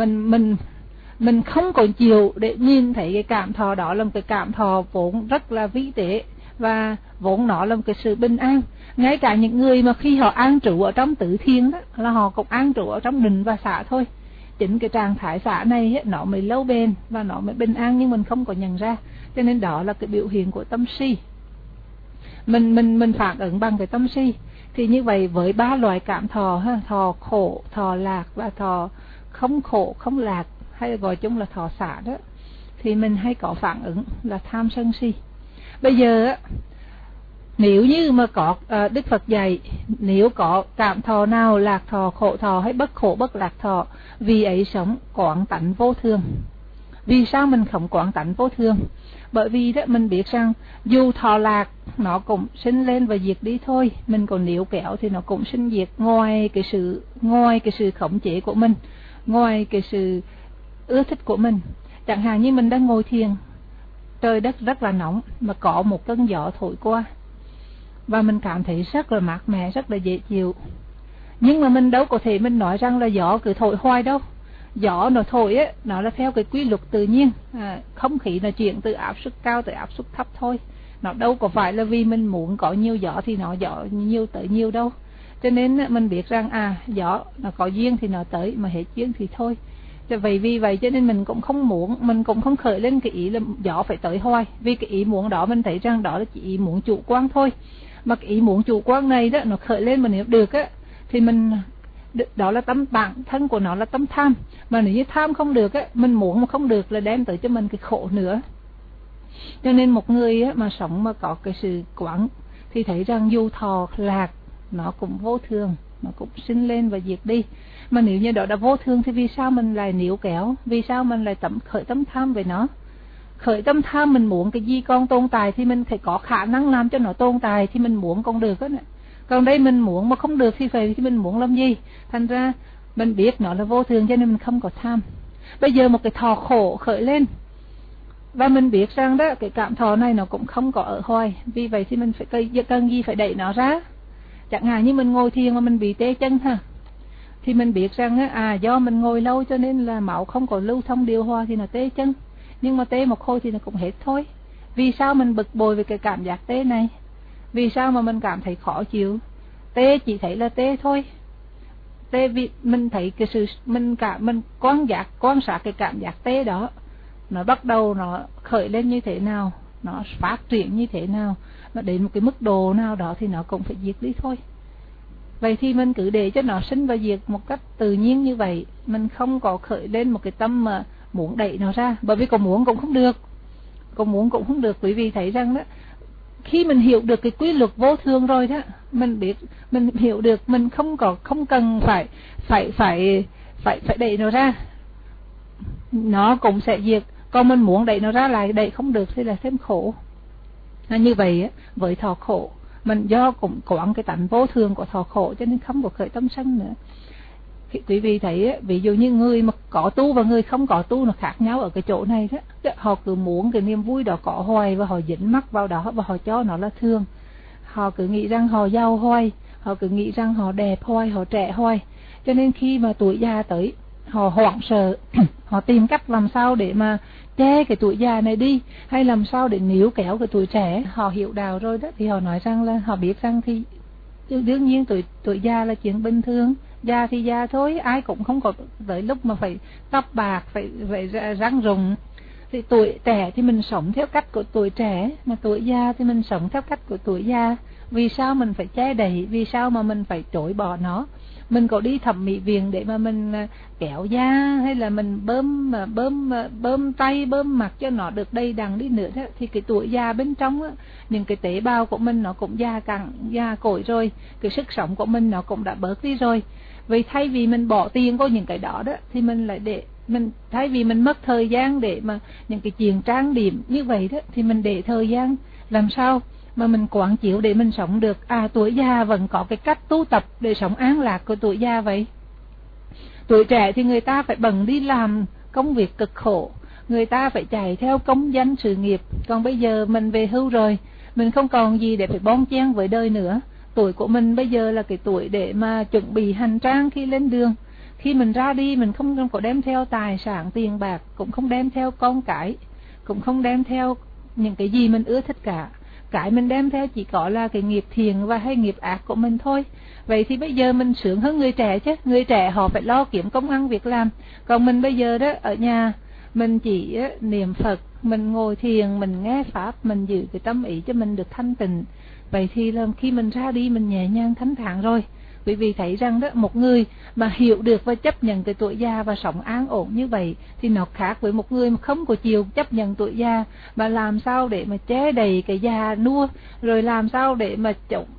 Speaker 1: mình không còn chịu để nhìn thấy cái cảm thọ đó là một cái cảm thọ vốn rất là vĩ tế, và vốn nó là một cái sự bình an. Ngay cả những người mà khi họ an trụ ở trong tứ thiên đó, là họ cũng an trụ ở trong định và xả thôi. Chính cái trạng thái xả này nó mới lâu bền và nó mới bình an, nhưng mình không có nhận ra. Cho nên đó là cái biểu hiện của tâm si. Mình phản ứng bằng cái tâm si. Thì như vậy với ba loại cảm thọ, thọ khổ, thọ lạc và thọ không khổ không lạc, hay gọi chung là thọ xả đó, thì mình hay có phản ứng là tham sân si. Bây giờ nếu như mà có Đức Phật dạy, nếu có cảm thọ nào, lạc thọ, khổ thọ hay bất khổ bất lạc thọ, vì ấy sống quán tánh vô thường. Vì sao mình không quán tánh vô thường? Bởi vì đó mình biết rằng dù thọ lạc nó cũng sinh lên và diệt đi thôi, mình còn níu kéo thì nó cũng sinh diệt, ngoài cái sự khống chế của mình, ngoài cái sự ưa thích của mình. Chẳng hạn như mình đang ngồi thiền, trời đất rất là nóng mà có một cơn gió thổi qua, và mình cảm thấy rất là mát mẻ, rất là dễ chịu. Nhưng mà mình đâu có thể mình nói rằng là gió cứ thổi hoài đâu. Gió nó thổi á, nó là theo cái quy luật tự nhiên, không khí nó chuyển từ áp suất cao tới áp suất thấp thôi. Nó đâu có phải là vì mình muốn có nhiều gió thì nó gió nhiều tới nhiều đâu. Cho nên mình biết rằng gió nó có duyên thì nó tới, mà hết duyên thì thôi. Vì vậy cho nên mình cũng không muốn, mình cũng không khởi lên cái ý là gió phải tới hoài. Vì cái ý muốn đó mình thấy rằng đó là chỉ ý muốn chủ quan thôi. Mà cái ý muốn chủ quan này đó, nó khởi lên mà nếu được á, thì mình đó là tâm bản thân của nó là tâm tham. Mà nếu như tham không được á, mình muốn mà không được là đem tới cho mình cái khổ nữa. Cho nên một người á, mà sống mà có cái sự quán thì thấy rằng dù thọ lạc nó cũng vô thường, nó cũng sinh lên và diệt đi. Mà nếu như đó đã vô thường thì vì sao mình lại níu kéo, vì sao mình lại khởi tâm tham về nó? Khởi tâm tham mình muốn cái gì con tồn tại thì mình phải có khả năng làm cho nó tồn tại thì mình muốn con được đó. Còn đây mình muốn mà không được thì mình muốn làm gì? Thành ra mình biết nó là vô thường cho nên mình không có tham. Bây giờ một cái thọ khổ khởi lên, và mình biết rằng đó cái cảm thọ này nó cũng không có ở hoài, vì vậy thì mình phải cần gì phải đẩy nó ra. Chẳng hạn như mình ngồi thiền mà mình bị tê chân thì mình biết rằng do mình ngồi lâu cho nên là máu không có lưu thông điều hòa thì nó tê chân. Nhưng mà tê một hồi thì nó cũng hết thôi. Vì sao mình bực bội về cái cảm giác tê này? Vì sao mà mình cảm thấy khó chịu? Tê chỉ thấy là tê thôi. Tê vì mình thấy cái sự mình quan sát cái cảm giác tê đó, nó bắt đầu nó khởi lên như thế nào, nó phát triển như thế nào, nó đến một cái mức độ nào đó thì nó cũng phải diệt đi thôi. Vậy thì mình cứ để cho nó sinh và diệt một cách tự nhiên như vậy, mình không có khởi lên một cái tâm mà muốn đẩy nó ra. Bởi vì có muốn cũng không được, quý vị thấy rằng đó, khi mình hiểu được cái quy luật vô thường rồi đó, mình biết, mình hiểu được, mình không cần phải đẩy nó ra. nó cũng sẽ diệt. Còn mình muốn đẩy nó ra lại, đẩy không được thì là thêm khổ. Như vậy á, với thọ khổ, mình do cũng quán cái tánh vô thường của thọ khổ cho nên không có khởi tâm sân nữa. Quý vị thấy ví dụ như người mà có tu và người không có tu nó khác nhau ở cái chỗ này đó. Họ cứ muốn cái niềm vui đó có hoài và họ dính mắc vào đó và họ cho nó là thương. Họ cứ nghĩ rằng họ giàu hoài, họ cứ nghĩ rằng họ đẹp hoài, họ trẻ hoài. Cho nên khi mà tuổi già tới, họ hoảng sợ, họ tìm cách làm sao để mà che cái tuổi già này đi, hay làm sao để níu kéo cái tuổi trẻ. Họ hiểu đạo rồi đó thì họ nói rằng là họ biết rằng thì đương nhiên tuổi già là chuyện bình thường. Già thì già thôi, ai cũng không có tới lúc mà phải tóc bạc, phải răng rụng. Thì tuổi trẻ thì mình sống theo cách của tuổi trẻ, mà tuổi già thì mình sống theo cách của tuổi già. Vì sao mình phải che đậy, vì sao mà mình phải chối bỏ nó? Mình có đi thẩm mỹ viện để mà mình kéo da, hay là mình bơm tay bơm mặt cho nó được đầy đặn đi nữa đó, thì cái tuổi già bên trong á, những cái tế bào của mình nó cũng già cỗi rồi, cái sức sống của mình nó cũng đã bớt đi rồi. Vì thay vì mình bỏ tiền vào những cái đó đó, thì mình lại thay vì mình mất thời gian để mà những cái chuyện trang điểm như vậy đó, thì mình để thời gian làm sao mà mình quán chiếu để mình sống được. Tuổi già vẫn có cái cách tu tập để sống an lạc của tuổi già vậy. Tuổi trẻ thì người ta phải bận đi làm công việc cực khổ, người ta phải chạy theo công danh sự nghiệp. Còn bây giờ mình về hưu rồi, mình không còn gì để phải bon chen với đời nữa. Tuổi của mình bây giờ là cái tuổi để mà chuẩn bị hành trang khi lên đường. Khi mình ra đi, mình không có đem theo tài sản tiền bạc, cũng không đem theo con cái, cũng không đem theo những cái gì mình ưa thích cả. Cái mình đem theo chỉ có là cái nghiệp thiện và hay nghiệp ác của mình thôi. Vậy thì bây giờ mình sướng hơn người trẻ chứ. Người trẻ họ phải lo kiếm công ăn việc làm. Còn mình bây giờ đó, ở nhà mình chỉ niệm Phật, mình ngồi thiền, mình nghe Pháp, mình giữ cái tâm ý cho mình được thanh tịnh. Vậy thì là khi mình ra đi mình nhẹ nhàng thánh thản rồi. Bởi vì thấy rằng đó, một người mà hiểu được và chấp nhận cái tuổi già và sống an ổn như vậy thì nó khác với một người mà không có chịu chấp nhận tuổi già, mà làm sao để mà che đậy cái già nua, rồi làm sao để mà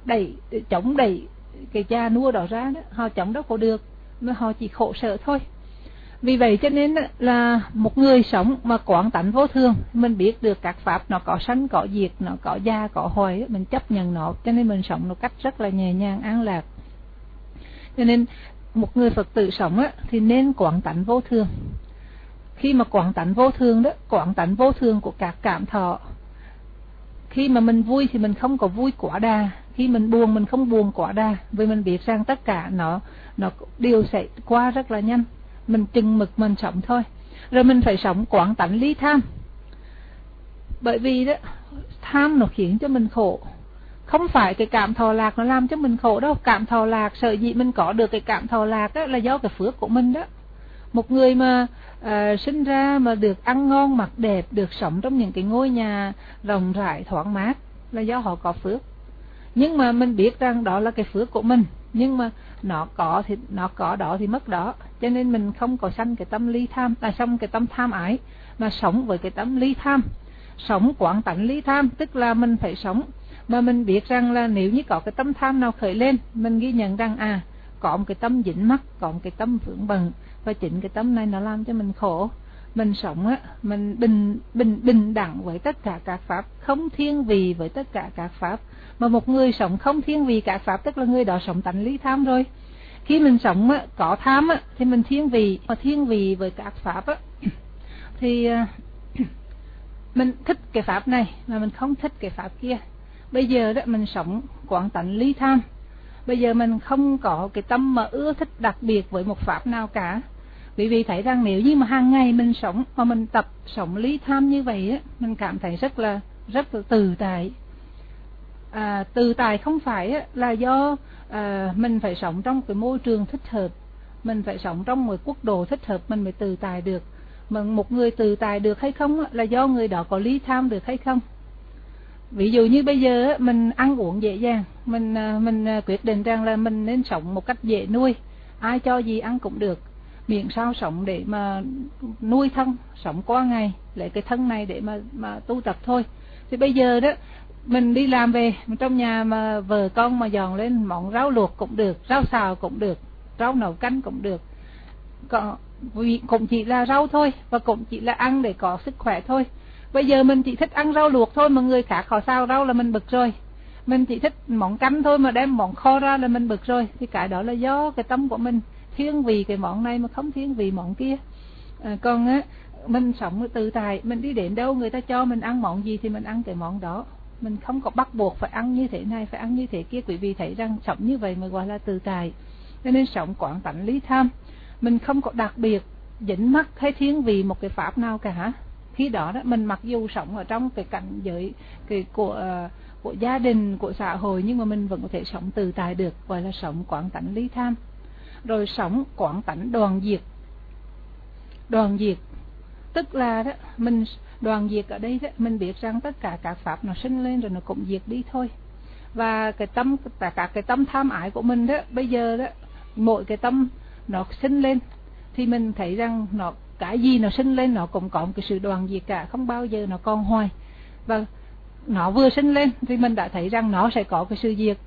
Speaker 1: chống đẩy cái già nua đó ra đó. Họ chống đâu có được, mà họ chỉ khổ sở thôi. Vì vậy cho nên là một người sống mà quán tánh vô thường, mình biết được các pháp nó có sanh có diệt, nó có già có hoài, mình chấp nhận nó, cho nên mình sống một cách rất là nhẹ nhàng an lạc. Cho nên một người Phật tử sống á, thì nên quán tánh vô thường. Khi mà quán tánh vô thường đó, quán tánh vô thường của các cảm thọ. Khi mà mình vui thì mình không có vui quá đà, khi mình buồn mình không buồn quá đà, vì mình biết rằng tất cả nó đều sẽ qua rất là nhanh. Mình chừng mực mình sống thôi. Rồi mình phải sống quán tánh ly tham. Bởi vì đó, tham nó khiến cho mình khổ. Không phải cái cảm thọ lạc nó làm cho mình khổ đâu. Cảm thọ lạc, sở dĩ mình có được cái cảm thọ lạc đó là do cái phước của mình đó. Một người mà sinh ra mà được ăn ngon mặc đẹp, được sống trong những cái ngôi nhà rộng rãi thoáng mát là do họ có phước. Nhưng mà mình biết rằng đó là cái phước của mình, nhưng mà nó có đó thì mất đó. Cho nên mình không có sanh cái tâm ly tham, xong cái tâm tham ái, mà sống với cái tâm ly tham. Sống quán tánh ly tham, tức là mình phải sống mà mình biết rằng là nếu như có cái tâm tham nào khởi lên, mình ghi nhận rằng có một cái tâm dính mắc, có một cái tâm vướng bận, và chính cái tâm này nó làm cho mình khổ. Mình sống á, mình bình đẳng với tất cả các pháp, không thiên vị với tất cả các pháp. Mà một người sống không thiên vị các pháp, tức là người đó sống tánh ly tham rồi. Khi mình sống á, có tham á, thì mình thiên vị, mà thiên vị với các pháp á, thì mình thích cái pháp này mà mình không thích cái pháp kia. Bây giờ đó mình sống quán tánh ly tham. Bây giờ mình không có cái tâm mà ưa thích đặc biệt với một pháp nào cả. Vì thấy rằng nếu như mà hàng ngày mình sống mà mình tập sống ly tham như vậy á, mình cảm thấy rất là tự tại. Tự tại không phải á, là do mình phải sống trong cái môi trường thích hợp, mình phải sống trong một quốc độ thích hợp mình mới tự tại được. Mà một người tự tại được hay không á, là do người đó có ly tham được hay không. Ví dụ như bây giờ á, mình ăn uống dễ dàng, mình quyết định rằng là mình nên sống một cách dễ nuôi, ai cho gì ăn cũng được, miễn sao sống để mà nuôi thân, sống qua ngày, lấy cái thân này để mà tu tập thôi. Thì bây giờ đó mình đi làm về, trong nhà mà vợ con mà dọn lên món rau luộc cũng được, rau xào cũng được, rau nấu canh cũng được. Còn vì cũng chỉ là rau thôi, và cũng chỉ là ăn để có sức khỏe thôi. Bây giờ mình chỉ thích ăn rau luộc thôi mà người khác họ xào rau là mình bực rồi. Mình chỉ thích món canh thôi mà đem món kho ra là mình bực rồi. Thì cái đó là do cái tâm của mình thiên vị cái món này mà không thiên vị món kia. Còn á, mình sống tự tại, mình đi đến đâu người ta cho mình ăn món gì thì mình ăn cái món đó. Mình không có bắt buộc phải ăn như thế này, phải ăn như thế kia. Quý vị thấy rằng sống như vậy mới gọi là tự tại. Cho nên sống quán tánh ly tham, mình không có đặc biệt dính mắc hay thiên vị một cái pháp nào cả. Khi đó đó mình mặc dù sống ở trong cái cảnh giới của gia đình, của xã hội, nhưng mà mình vẫn có thể sống tự tại được, gọi là sống quán tánh ly tham. Rồi sống quán tánh đoàn diệt. Đoàn diệt tức là đó, mình đoàn diệt ở đây đó, mình biết rằng tất cả các pháp nó sinh lên rồi nó cũng diệt đi thôi. Và cái tâm, cả cái tâm tham ái của mình đó, bây giờ đó, mỗi cái tâm nó sinh lên thì mình thấy rằng nó, cái gì nó sinh lên nó cũng có một cái sự đoàn diệt cả, không bao giờ nó còn hoài. Và nó vừa sinh lên thì mình đã thấy rằng nó sẽ có cái sự diệt.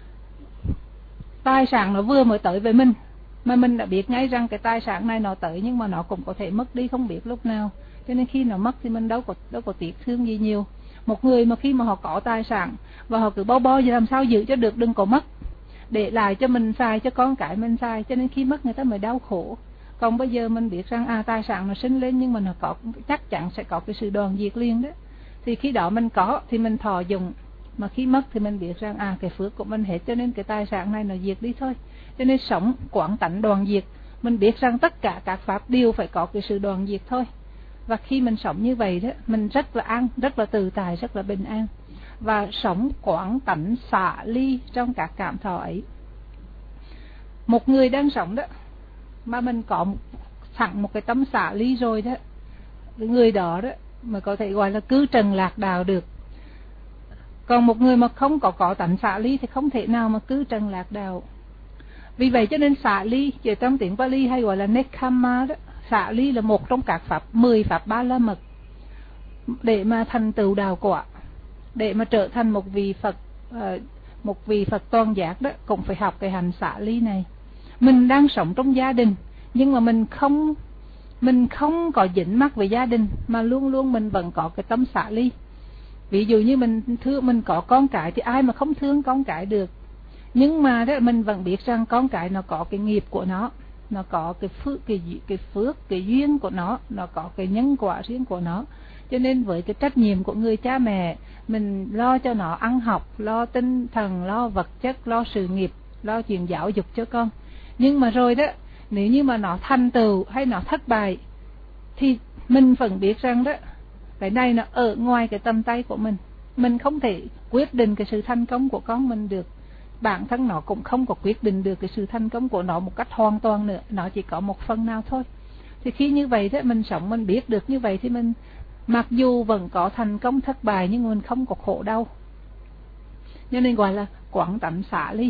Speaker 1: Tài sản nó vừa mới tới với mình mà mình đã biết ngay rằng cái tài sản này nó tới, nhưng mà nó cũng có thể mất đi không biết lúc nào. Cho nên khi nó mất thì mình đâu có tiếc thương gì nhiều. Một người mà khi mà họ có tài sản và họ cứ bo thì làm sao giữ cho được, đừng có mất, để lại cho mình xài, cho con cái mình xài. Cho nên khi mất người ta mới đau khổ. Còn bây giờ mình biết rằng tài sản nó sinh lên nhưng mà nó có, chắc chắn sẽ có cái sự đoàn diệt liền đó. Thì khi đó mình có thì mình thọ dụng, mà khi mất thì mình biết rằng cái phước của mình hết, cho nên cái tài sản này nó diệt đi thôi. Cho nên sống quán tánh đoàn diệt, mình biết rằng tất cả các pháp đều phải có cái sự đoàn diệt thôi. Và khi mình sống như vậy đó, mình rất là an, rất là tự tại, rất là bình an. Và sống quán tánh xả ly trong các cảm thọ ấy. Một người đang sống đó mà mình có sẵn một cái tâm xả ly rồi đó, người đó đó mà có thể gọi là cư trần lạc đạo được. Còn một người mà không có tánh xả ly thì không thể nào mà cư trần lạc đạo. Vì vậy cho nên xả ly, ở trong tiếng Pali hay gọi là Nekkhamma đó, xả ly là một trong các pháp 10 pháp ba la mật. Để mà thành tựu đạo quả, để mà trở thành một vị Phật toàn giác đó, cũng phải học cái hành xả ly này. Mình đang sống trong gia đình nhưng mà mình không có dính mắc về gia đình, mà luôn luôn mình vẫn có cái tâm xả ly. Ví dụ như mình có con cái thì ai mà không thương con cái được. Nhưng mà đó mình vẫn biết rằng con cái nó có cái nghiệp của nó có cái phước, cái duyên của nó có cái nhân quả riêng của nó. Cho nên với cái trách nhiệm của người cha mẹ, mình lo cho nó ăn học, lo tinh thần, lo vật chất, lo sự nghiệp, lo chuyện giáo dục cho con. Nhưng mà rồi đó, nếu như mà nó thành tựu hay nó thất bại thì mình vẫn biết rằng đó, cái này nó ở ngoài cái tầm tay của mình. Mình không thể quyết định cái sự thành công của con mình được. Bản thân nó cũng không có quyết định được cái sự thành công của nó một cách hoàn toàn nữa. Nó chỉ có một phần nào thôi. Thì khi như vậy đó, mình sống mình biết được như vậy thì mình mặc dù vẫn có thành công thất bại nhưng mình không có khổ đau. Cho nên gọi là quán tánh xả ly.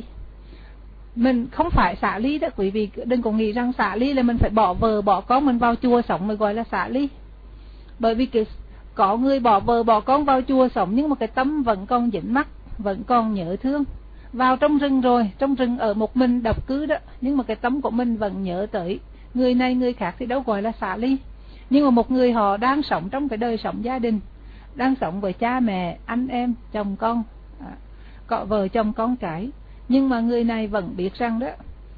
Speaker 1: Mình không phải xả ly đó quý vị, đừng có nghĩ rằng xả ly là mình phải bỏ vợ bỏ con mình vào chùa sống mới gọi là xả ly. Bởi vì có người bỏ vợ bỏ con vào chùa sống nhưng mà cái tâm vẫn còn dính mắc, vẫn còn nhớ thương. Vào trong rừng rồi, trong rừng ở một mình độc cư đó, nhưng mà cái tâm của mình vẫn nhớ tới người này người khác thì đâu gọi là xả ly. Nhưng mà một người họ đang sống trong cái đời sống gia đình, đang sống với cha mẹ, anh em, chồng con, có vợ chồng con cái, nhưng mà người này vẫn biết rằng đó,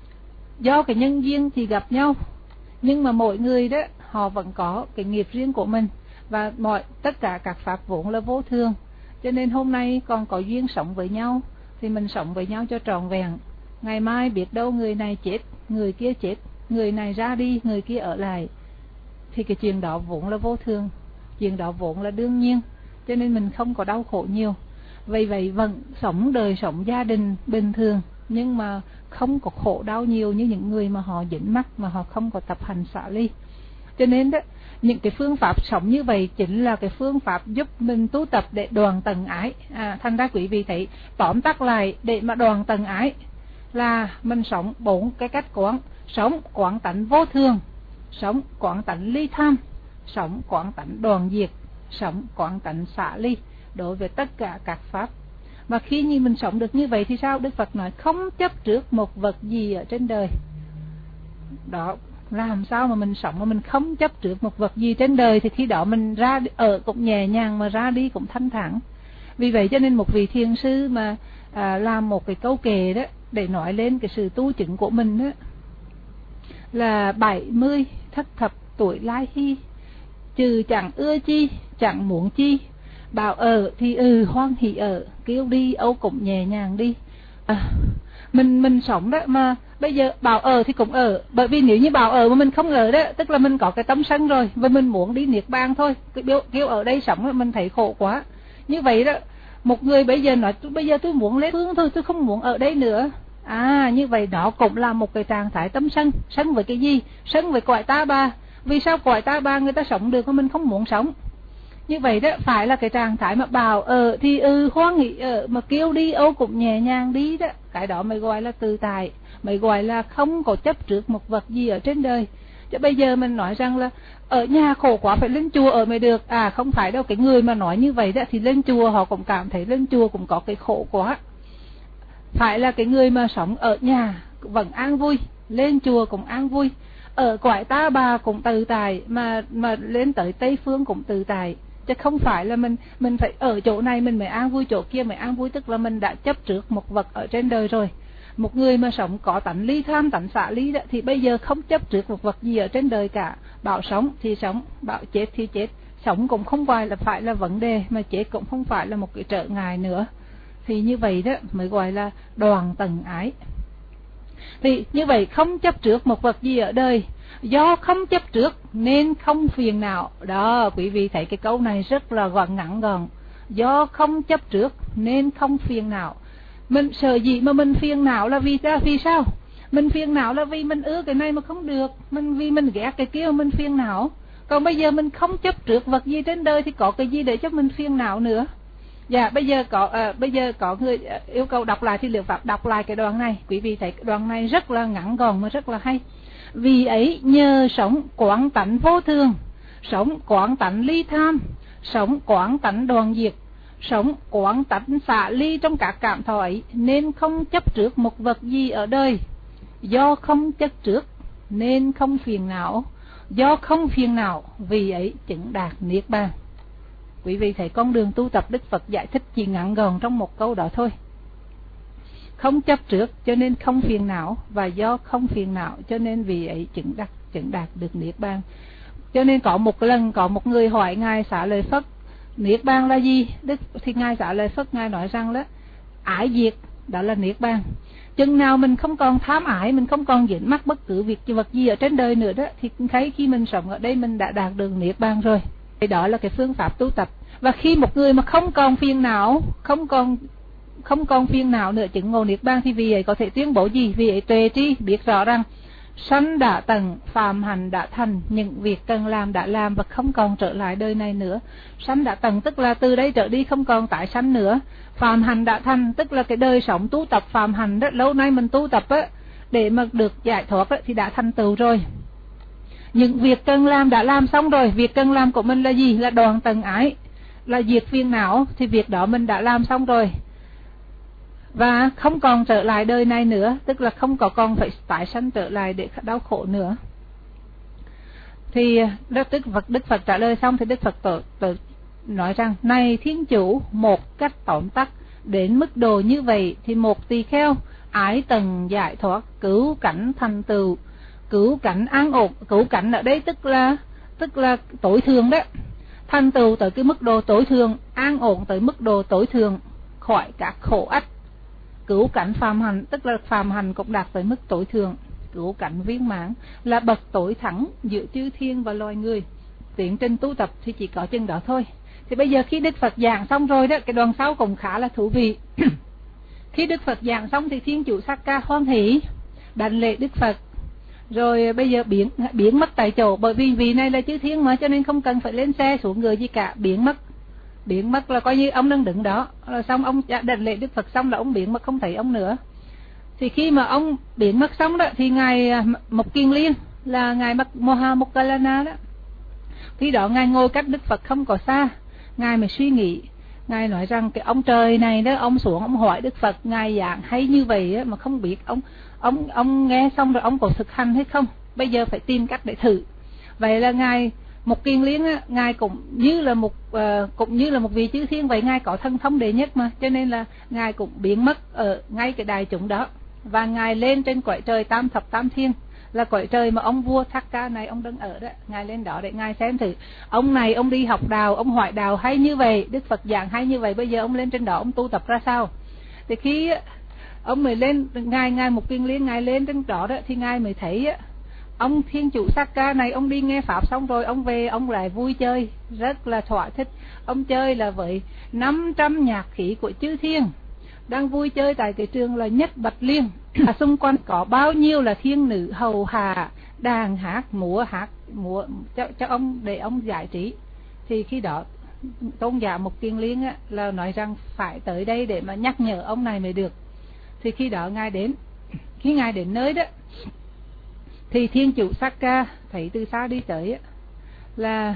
Speaker 1: do cái nhân duyên thì gặp nhau, nhưng mà mỗi người đó họ vẫn có cái nghiệp riêng của mình, và tất cả các pháp vốn là vô thường. Cho nên hôm nay còn có duyên sống với nhau thì mình sống với nhau cho trọn vẹn. Ngày mai biết đâu người này chết, người kia chết, người này ra đi, người kia ở lại, thì cái chuyện đó vốn là vô thường, chuyện đó vốn là đương nhiên. Cho nên mình không có đau khổ nhiều. Vì vậy vẫn sống đời sống gia đình bình thường, nhưng mà không có khổ đau nhiều như những người mà họ dính mắc, mà họ không có tập hành xả ly. Cho nên đó, những cái phương pháp sống như vậy chính là cái phương pháp giúp mình tu tập để đoàn tầng ái. Thành ra quý vị thấy, tóm tắt lại, để mà đoàn tầng ái là mình sống 4 cái cách quán. Sống quán tánh vô thường, sống quán tánh ly tham, sống quán tánh đoàn diệt, sống quán tánh xả ly đối với tất cả các pháp. Và khi như mình sống được như vậy thì sao? Đức Phật nói không chấp trước một vật gì ở trên đời. Đó, Làm sao mà mình sống mà mình không chấp trước một vật gì trên đời, thì khi đó mình ra ở cũng nhẹ nhàng mà ra đi cũng thanh thản. Vì vậy cho nên một vị thiền sư mà làm một cái câu kệ đó để nói lên cái sự tu chứng của mình đó, là 70 thất thập tuổi lai hy, trừ chẳng ưa chi chẳng muốn chi, bảo ở thì hoan hỷ ở, kêu đi âu cũng nhẹ nhàng đi. Mình sống đó mà bây giờ bảo ở thì cũng ở, bởi vì nếu như bảo ở mà mình không ở đó, tức là mình có cái tâm sân rồi và mình muốn đi niết bàn thôi, kêu ở đây sống là mình thấy khổ quá. Như vậy đó, một người bây giờ nói bây giờ tôi muốn lấy phương thôi, tôi không muốn ở đây nữa. Như vậy đó cũng là một cái trạng thái tâm sân. Sân với cái gì? Sân với cõi ta bà. Vì sao cõi ta bà người ta sống được mà mình không muốn sống? Như vậy đó phải là cái trạng thái mà bảo ở thì hoan hỷ ở, mà kêu đi âu cũng nhẹ nhàng đi đó. Cái đó mới gọi là tự tại, mới gọi là không có chấp trước một vật gì ở trên đời. Chứ bây giờ mình nói rằng là ở nhà khổ quá phải lên chùa ở mới được. Không phải đâu, cái người mà nói như vậy đó thì lên chùa họ cũng cảm thấy lên chùa cũng có cái khổ quá. Phải là cái người mà sống ở nhà vẫn an vui, lên chùa cũng an vui, ở cõi ta bà cũng tự tại, mà lên tới Tây Phương cũng tự tại. Chứ không phải là mình phải ở chỗ này mình mới an vui, chỗ kia mới an vui, tức là mình đã chấp trước một vật ở trên đời rồi. Một người mà sống có tánh ly tham, tánh xả ly đó, thì bây giờ không chấp trước một vật gì ở trên đời cả. Bảo sống thì sống, bảo chết thì chết. Sống cũng không phải là vấn đề, mà chết cũng không phải là một cái trở ngại nữa. Thì như vậy đó mới gọi là đoàn tầng ái. Thì như vậy không chấp trước một vật gì ở đời, do không chấp trước nên không phiền não. Đó, quý vị thấy cái câu này rất là ngắn gọn. Do không chấp trước nên không phiền não. Mình sợ gì mà mình phiền não là vì sao? Mình phiền não là vì mình ưa cái này mà không được, vì mình ghét cái kia mà mình phiền não. Còn bây giờ mình không chấp trước vật gì trên đời thì có cái gì để cho mình phiền não nữa? Dạ, bây giờ có người yêu cầu đọc lại thì Liệu Pháp đọc lại cái đoạn này. Quý vị thấy cái đoạn này rất là ngắn gọn mà rất là hay. Vì ấy nhờ sống quán tánh vô thường, sống quán tánh ly tham, sống quán tánh đoàn diệt, sống quán tánh xả ly trong các cảm thọ ấy, nên không chấp trước một vật gì ở đời. Do không chấp trước nên không phiền não, do không phiền não vì ấy chứng đạt niết bàn. Quý vị thấy con đường tu tập Đức Phật giải thích chỉ ngắn gọn trong một câu đó thôi. Không chấp trước cho nên không phiền não, và do không phiền não cho nên vì ấy chứng đạt được niết bàn. Cho nên có một lần có một người hỏi Ngài Xá Lợi Phất niết bàn là gì? Thì Ngài Xá Lợi Phất Ngài nói rằng đó, ái diệt đó là niết bàn. Chừng nào mình không còn tham ái, mình không còn dính mắc bất cứ vật gì ở trên đời nữa đó, thì thấy khi mình sống ở đây mình đã đạt được niết bàn rồi. Thì đó là cái phương pháp tu tập. Và khi một người mà không còn phiền não, không còn phiền não nữa, chứng ngộ niết bàn, thì vì ấy có thể tuyên bố gì? Vì ấy tuệ tri, biết rõ rằng sanh đã tận, phàm hành đã thành, những việc cần làm đã làm và không còn trở lại đời này nữa. Sanh đã tận tức là từ đây trở đi không còn tái sanh nữa. Phàm hành đã thành tức là cái đời sống tu tập phàm hành đó, lâu nay mình tu tập á để mà được giải thoát á, thì đã thành tựu rồi. Những việc cần làm đã làm xong rồi. Việc cần làm của mình là gì? Là đoàn tầng ái, là diệt phiền não. Thì việc đó mình đã làm xong rồi và không còn trở lại đời này nữa, tức là không có còn phải tái sanh trở lại để đau khổ nữa. Thì Đức Phật trả lời xong thì Đức Phật nói rằng: này Thiên Chủ, một cách tóm tắt, đến mức độ như vậy thì một tỳ kheo ái tầng giải thoát, cứu cảnh thành tựu, cứu cảnh an ổn. Cứu cảnh ở đây tức là tối thượng đó, thành tựu tới cái mức độ tối thượng, an ổn tới mức độ tối thượng, khỏi các khổ ách. Cứu cảnh phàm hành tức là phàm hành cũng đạt tới mức tối thượng. Cứu cảnh viên mãn là bậc tối thắng giữa chư thiên và loài người. Tiến trình tu tập thì chỉ có chừng đó thôi. Thì bây giờ khi Đức Phật giảng xong rồi đó, cái đoạn sau cũng khá là thú vị. Khi Đức Phật giảng xong thì Thiên Chủ Sakka hoan hỷ đảnh lễ Đức Phật, rồi bây giờ biến mất tại chỗ. Bởi vì này là chư thiên mà, cho nên không cần phải lên xe xuống người gì cả. Biến mất là coi như ông đang đứng đó, rồi xong ông đảnh lễ Đức Phật xong là ông biến mất, không thấy ông nữa. Thì khi mà ông biến mất xong đó thì ngài Mộc Kiền Liên là ngài Mohamokkallana đó, khi đó ngài ngồi cách Đức Phật không có xa, ngài mới suy nghĩ. Ngài nói rằng cái ông trời này đó, ông xuống ông hỏi Đức Phật ngài giảng hay như vậy á, mà không biết ông nghe xong rồi ông có thực hành hay không. bây giờ phải tìm cách để thử. Vậy là ngài Mục Kiền Liên á, ngài cũng như là một vị chư thiên vậy, ngài có thân thông đệ nhất mà, cho nên là ngài cũng biến mất ở ngay cái đài chúng đó, và ngài lên trên cõi trời tam thập tam thiên, là cõi trời mà ông vua Thác Ca này ông đang ở đó. Ngài lên đó để ngài xem thử ông này ông đi học đào, ông hỏi đào hay như vậy, Đức Phật giảng hay như vậy, bây giờ ông lên trên đó ông tu tập ra sao. Thì khi ông mới lên, ngài Mục Kiền Liên ngài lên trên đó đó, thì ngài mới thấy ông Thiên Chủ Sắc Ca này ông đi nghe pháp xong rồi ông về ông lại vui chơi rất là thỏa thích. Ông chơi là với 500 nhạc khí của chư thiên đang vui chơi tại cái trường là Nhất Bạch Liên. Xung quanh có bao nhiêu là thiên nữ hầu hạ đàn hát múa cho ông để ông giải trí. Thì khi đó tôn giả Mục Kiền Liên là nói rằng phải tới đây để mà nhắc nhở ông này mới được. Thì khi đó ngài đến, khi ngài đến nơi đó thì Thiên Chủ Sắc Ca thấy từ xa đi tới là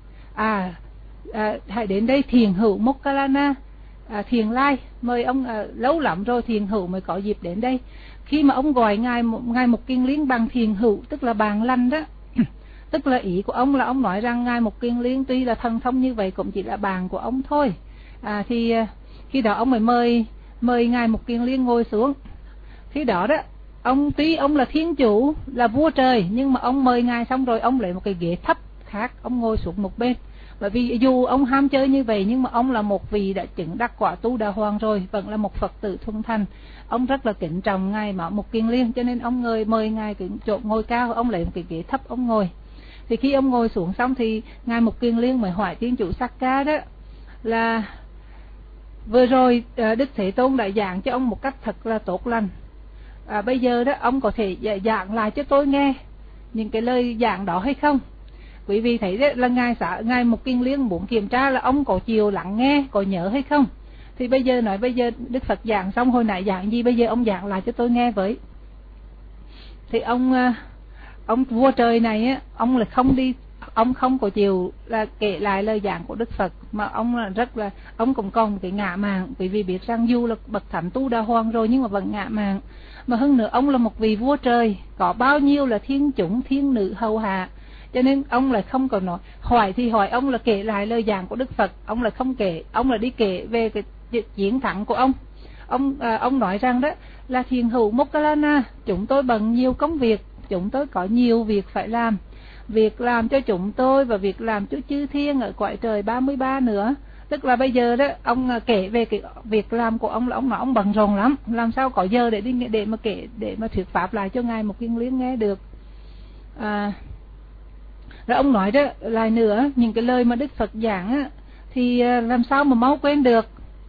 Speaker 1: hãy đến đây thiền hữu Mokkallana, thiền lai mời ông, lâu lắm rồi thiền hữu mới có dịp đến đây. Khi mà ông gọi ngài Mục Kiền Liên bằng thiền hữu tức là bạn lành đó tức là ý của ông là ông nói rằng ngài Mục Kiền Liên tuy là thần thông như vậy cũng chỉ là bạn của ông thôi. Thì khi đó ông mới mời ngài Mục Kiền Liên ngồi xuống. Khi đó ông tuy ông là thiên chủ là vua trời, nhưng mà ông mời ngài xong rồi ông lấy một cái ghế thấp khác ông ngồi xuống một bên. Bởi vì dù ông ham chơi như vậy nhưng mà ông là một vị đã chứng đắc quả tu đà hoàng rồi, vẫn là một Phật tử thuần thành, ông rất là kính trọng ngài Mục Kiền Liên, cho nên ông mời ngài cái chỗ ngồi cao, ông lấy một cái ghế thấp ông ngồi. Thì khi ông ngồi xuống xong thì ngài Mục Kiền Liên mới hỏi Thiên Chủ Sắc Ca đó là vừa rồi Đức Thế Tôn đã giảng cho ông một cách thật là tốt lành, bây giờ đó ông có thể giảng lại cho tôi nghe những cái lời giảng đó hay không? Quý vị thấy đấy là ngài Mục Kiền Liên muốn kiểm tra là ông có chịu lắng nghe, có nhớ hay không. Thì bây giờ bây giờ Đức Phật giảng xong hồi nãy giảng gì, bây giờ ông giảng lại cho tôi nghe với. Thì ông vua trời này ông là ông không có chịu là kể lại lời giảng của Đức Phật, mà ông là ông cũng còn một cái ngạ mạn, bởi vì biết rằng dù là bậc thánh tu đà hoàng rồi nhưng mà vẫn ngạ mạn. Mà hơn nữa ông là một vị vua trời, có bao nhiêu là thiên chủng thiên nữ hầu hạ, cho nên ông lại không còn nói. Hỏi thì hỏi ông là kể lại lời giảng của Đức Phật, ông là không kể, ông là đi kể về cái chiến thắng của ông. Ông nói rằng đó là thiền hữu Mokkallana, chúng tôi bận nhiều công việc, chúng tôi có nhiều việc phải làm, việc làm cho chúng tôi và việc làm cho chư thiên ở cõi trời 33 nữa. Tức là bây giờ đó ông kể về cái việc làm của ông, là ông nói ông bận rộn lắm, làm sao có giờ để mà kể, để mà thuyết pháp lại cho ngài Mục Kiền Liên nghe được. Rồi ông nói đó lại nữa, những cái lời mà Đức Phật giảng thì làm sao mà mau quên được.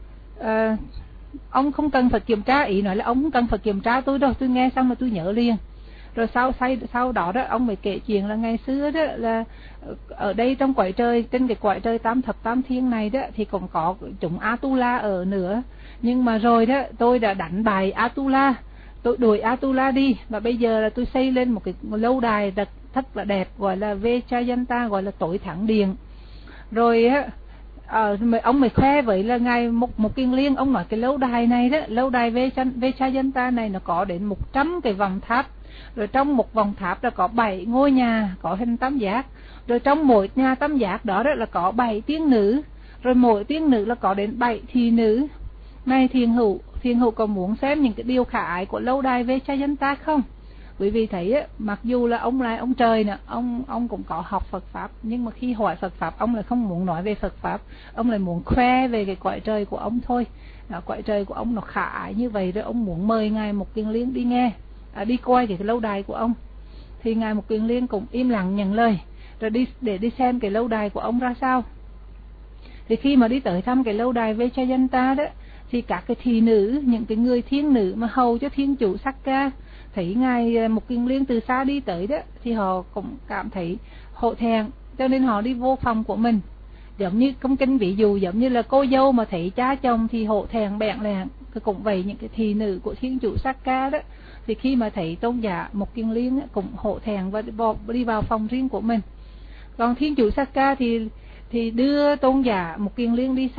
Speaker 1: Ông không cần phải kiểm tra, ý nói là ông không cần phải kiểm tra tôi đâu, tôi nghe xong mà tôi nhớ liền. Rồi sau đó ông mới kể chuyện là ngày xưa đó là ở đây trong cõi trời, trên cái cõi trời tam thập tam thiên này đó thì cũng có chúng Atula ở nữa, nhưng mà rồi đó tôi đã đánh bại Atula, tôi đuổi Atula đi, và bây giờ là tôi xây lên một cái lâu đài rất là đẹp gọi là Vechayanta, gọi là tối thắng điện. Rồi ông mới khoe với là ngài Mục Kiền Liên, ông nói cái lâu đài này đó, lâu đài Vechayanta này nó có đến 100 cái vòng tháp. Rồi trong một vòng tháp là có 7 ngôi nhà có hình tam giác, rồi trong mỗi nhà tam giác đó là có 7 tiên nữ, rồi mỗi tiên nữ là có đến 7 thị nữ. Này thiền hữu có muốn xem những cái điều khả ái của lâu đài Vechayanta không? Quý vị thấy mặc dù là ông là ông trời nè, ông cũng có học Phật pháp, nhưng mà khi hỏi Phật pháp ông lại không muốn nói về Phật pháp, ông lại muốn khoe về cái cõi trời của ông thôi. Cõi trời của ông nó khả ái như vậy, rồi ông muốn mời ngài Mục Kiền Liên đi nghe, đi coi cái lâu đài của ông. Thì ngài Mục Kiền Liên cũng im lặng nhận lời, rồi để đi xem cái lâu đài của ông ra sao. Thì khi mà đi tới thăm cái lâu đài Vechayanta đó, thì các cái thị nữ, những cái người thiên nữ mà hầu cho Thiên Chủ Sắc Ca thấy ngài Mục Kiền Liên từ xa đi tới đó, thì họ cũng cảm thấy hổ thẹn, cho nên họ đi vô phòng của mình. Giống như trong kinh ví dụ giống như là cô dâu mà thấy cha chồng thì hổ thẹn bẽn lẽn, cũng vậy những cái thị nữ của Thiên Chủ Sắc Ca đó, thì khi mà thấy tôn giả Mục Kiền Liên cũng hổ thẹn và đi vào phòng riêng của mình. Còn Thiên Chủ Sắc Ca thì đưa tôn giả Mục Kiền Liên đi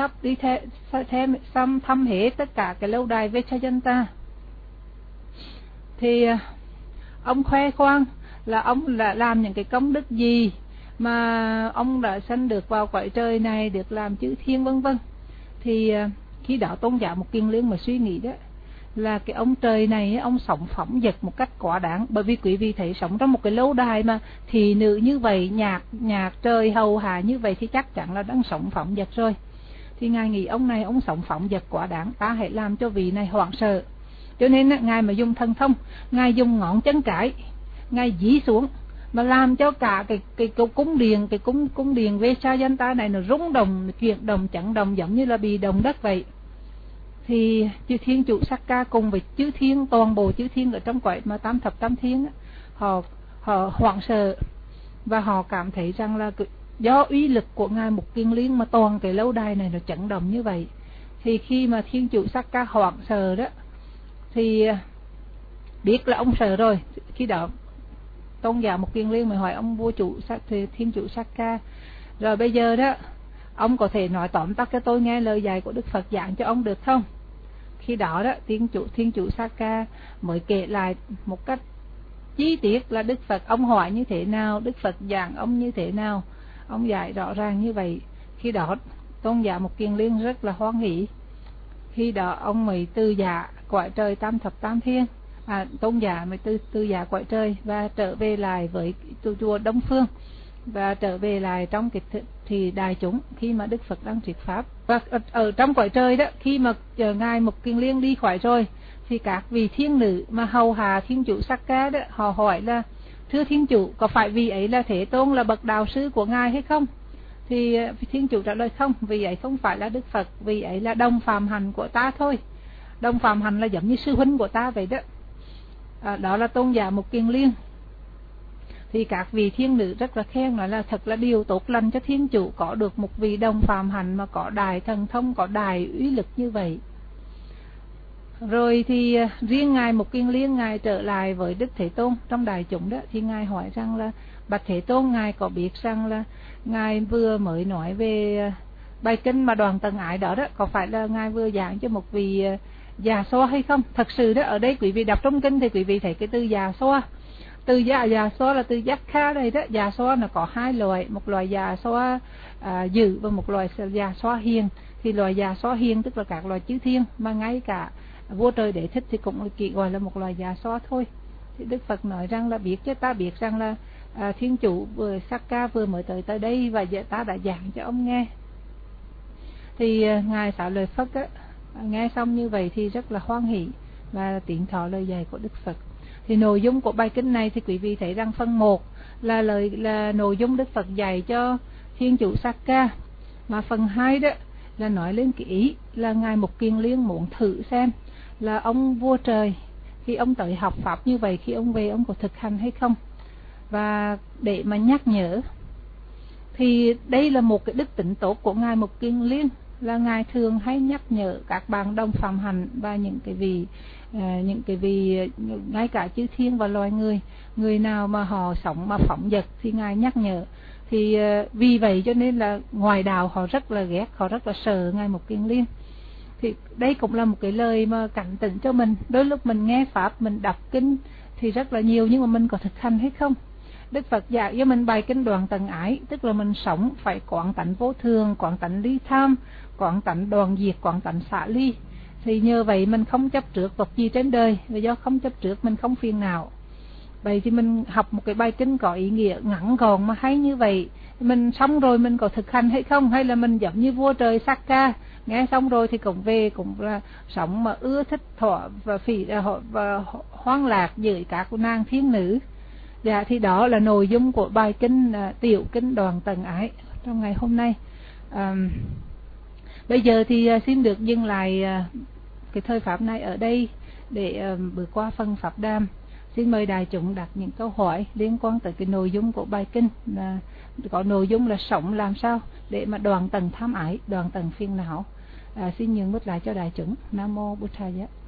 Speaker 1: thăm hết tất cả cái lâu đài Vechayanta. Thì ông khoe khoang là ông đã làm những cái công đức gì mà ông đã sanh được vào cõi trời này, được làm chư thiên vân vân. Thì khi đó tôn giả Mục Kiền Liên mà suy nghĩ đó là cái ông trời này ông sống phóng dật một cách quá đáng. Bởi vì quý vị thấy sống trong một cái lâu đài mà thị nữ như vậy, nhạc trời hầu hạ như vậy thì chắc chắn là đang sống phóng dật rồi. Thì ngài nghĩ ông này ông sống phóng dật quá đáng, ta hãy làm cho vị này hoảng sợ. Cho nên ngài mà dùng thần thông, ngài dùng ngón chân cái, ngài dí xuống mà làm cho cả cái cung điện, cái cung điện Vesayanta này nó rung động, chuyển động, chấn động giống như là bị động đất vậy. Thì chư thiên chủ Sakka cùng với chư thiên, toàn bộ chư thiên ở trong cõi mà tam thập tam thiên họ hoảng sợ, và họ cảm thấy rằng là do uy lực của ngài Mục Kiền Liên mà toàn cái lâu đài này nó chấn động như vậy. Thì khi mà thiên chủ Sakka hoảng sợ đó thì biết là ông sợ rồi. Khi đó tôn giả Mục Kiền Liên mới hỏi ông vua chủ thiên chủ Sakka, rồi bây giờ đó ông có thể nói tóm tắt cho tôi nghe lời dạy của Đức Phật giảng cho ông được không? Khi đó đó thiên chủ Sakka mới kể lại một cách chi tiết là Đức Phật ông hỏi như thế nào, Đức Phật giảng ông như thế nào, ông dạy rõ ràng như vậy. Khi đó tôn giả Mục Kiền Liên rất là hoan hỷ. Khi đó ông mới từ giả cõi trời tam thập tam thiên, tôn giả mới từ giả cõi trời và trở về lại với chùa Đông Phương, và trở về lại trong cái thì đại chúng khi mà Đức Phật đang thuyết pháp. Và ở trong cõi trời đó, khi mà ngài Mục Kiền Liên đi khỏi rồi thì các vị thiên nữ mà hầu hạ thiên chủ Sakka đó, họ hỏi là thưa thiên chủ, có phải vị ấy là Thế Tôn, là bậc đạo sư của ngài hay không? Thì thiên chủ trả lời không, vị ấy không phải là Đức Phật, vị ấy là đồng phàm hành của ta thôi. Đồng phàm hành là giống như sư huynh của ta vậy đó. Đó là tôn giả Mục Kiền Liên. Thì các vị thiên nữ rất là khen, nói là thật là điều tốt lành cho thiên chủ có được một vị đồng phàm hành mà có đại thần thông, có đại uy lực như vậy. Rồi thì riêng ngài Mục Kiền Liên, ngài trở lại với Đức Thế Tôn trong đại chúng đó, thì ngài hỏi rằng là bạch Thế Tôn, ngài có biết rằng là ngài vừa mới nói về bài kinh mà Đoàn Tần Ái đó có phải là ngài vừa giảng cho một vị già xoa hay không? Thật sự đó, ở đây quý vị đọc trong kinh thì quý vị thấy cái từ già xoa, từ già xoa là từ giác kha đây đó. Già xoa nó có hai loại, một loại già xoa dữ và một loại già xoa hiền. Thì loại già xoa hiền tức là các loại chư thiên, mà ngay cả vua trời Đế Thích thì cũng chỉ gọi là một loài già xoa thôi. Thì Đức Phật nói rằng là biết cho ta biết rằng là thiên chủ vừa Sakka vừa mới tới đây và ta đã giảng cho ông nghe. Thì ngài Xá Lợi Phất nghe xong như vậy thì rất là hoan hỷ và tín thọ lời dạy của Đức Phật. Thì nội dung của bài kinh này thì quý vị thấy rằng phần 1 là nội dung Đức Phật dạy cho thiên chủ Sakka, mà phần 2 đó là nói lên cái ý là ngài Mục Kiền Liên muốn thử xem là ông vua trời khi ông tới học pháp như vậy, khi ông về ông có thực hành hay không, và để mà nhắc nhở. Thì đây là một cái đức tính tốt của ngài Mục Kiền Liên, là ngài thường hay nhắc nhở các bạn đồng phạm hành và những cái vị ngay cả chư thiên và loài người nào mà họ sống mà phóng dật thì ngài nhắc nhở. Thì vì vậy cho nên là ngoài đạo họ rất là ghét, họ rất là sợ ngài Mục Kiền Liên. Thì đây cũng là một cái lời mà cảnh tỉnh cho mình. Đôi lúc mình nghe pháp, mình đọc kinh thì rất là nhiều, nhưng mà mình có thực hành hay không? Đức Phật dạy cho mình bài kinh Đoàn Tần Ái, tức là mình sống phải quán tánh vô thường, quán tánh ly tham, quán tánh đoàn diệt, quán tánh xả ly. Thì nhờ vậy mình không chấp trước vật gì trên đời, và do không chấp trước mình không phiền não. Vậy thì mình học một cái bài kinh có ý nghĩa ngắn gọn mà hay như vậy, mình xong rồi mình có thực hành hay không? Hay là mình giống như vua trời Sakka, nghe xong rồi thì cũng về cũng là sống mà ưa thích thọ và hoang lạc dưới các nàng thiên nữ. Dạ, thì đó là nội dung của bài kinh tiểu kinh Đoàn Tần Ái trong ngày hôm nay. Bây giờ thì xin được dừng lại cái thời pháp này ở đây để bước qua phần pháp đàm. Xin mời đại chúng đặt những câu hỏi liên quan tới cái nội dung của bài kinh, có nội dung là sống làm sao để mà đoạn tầng tham ái, đoạn tầng phiền não. Xin nhường bước lại cho đại chúng. Nam mô Bụt Thầy.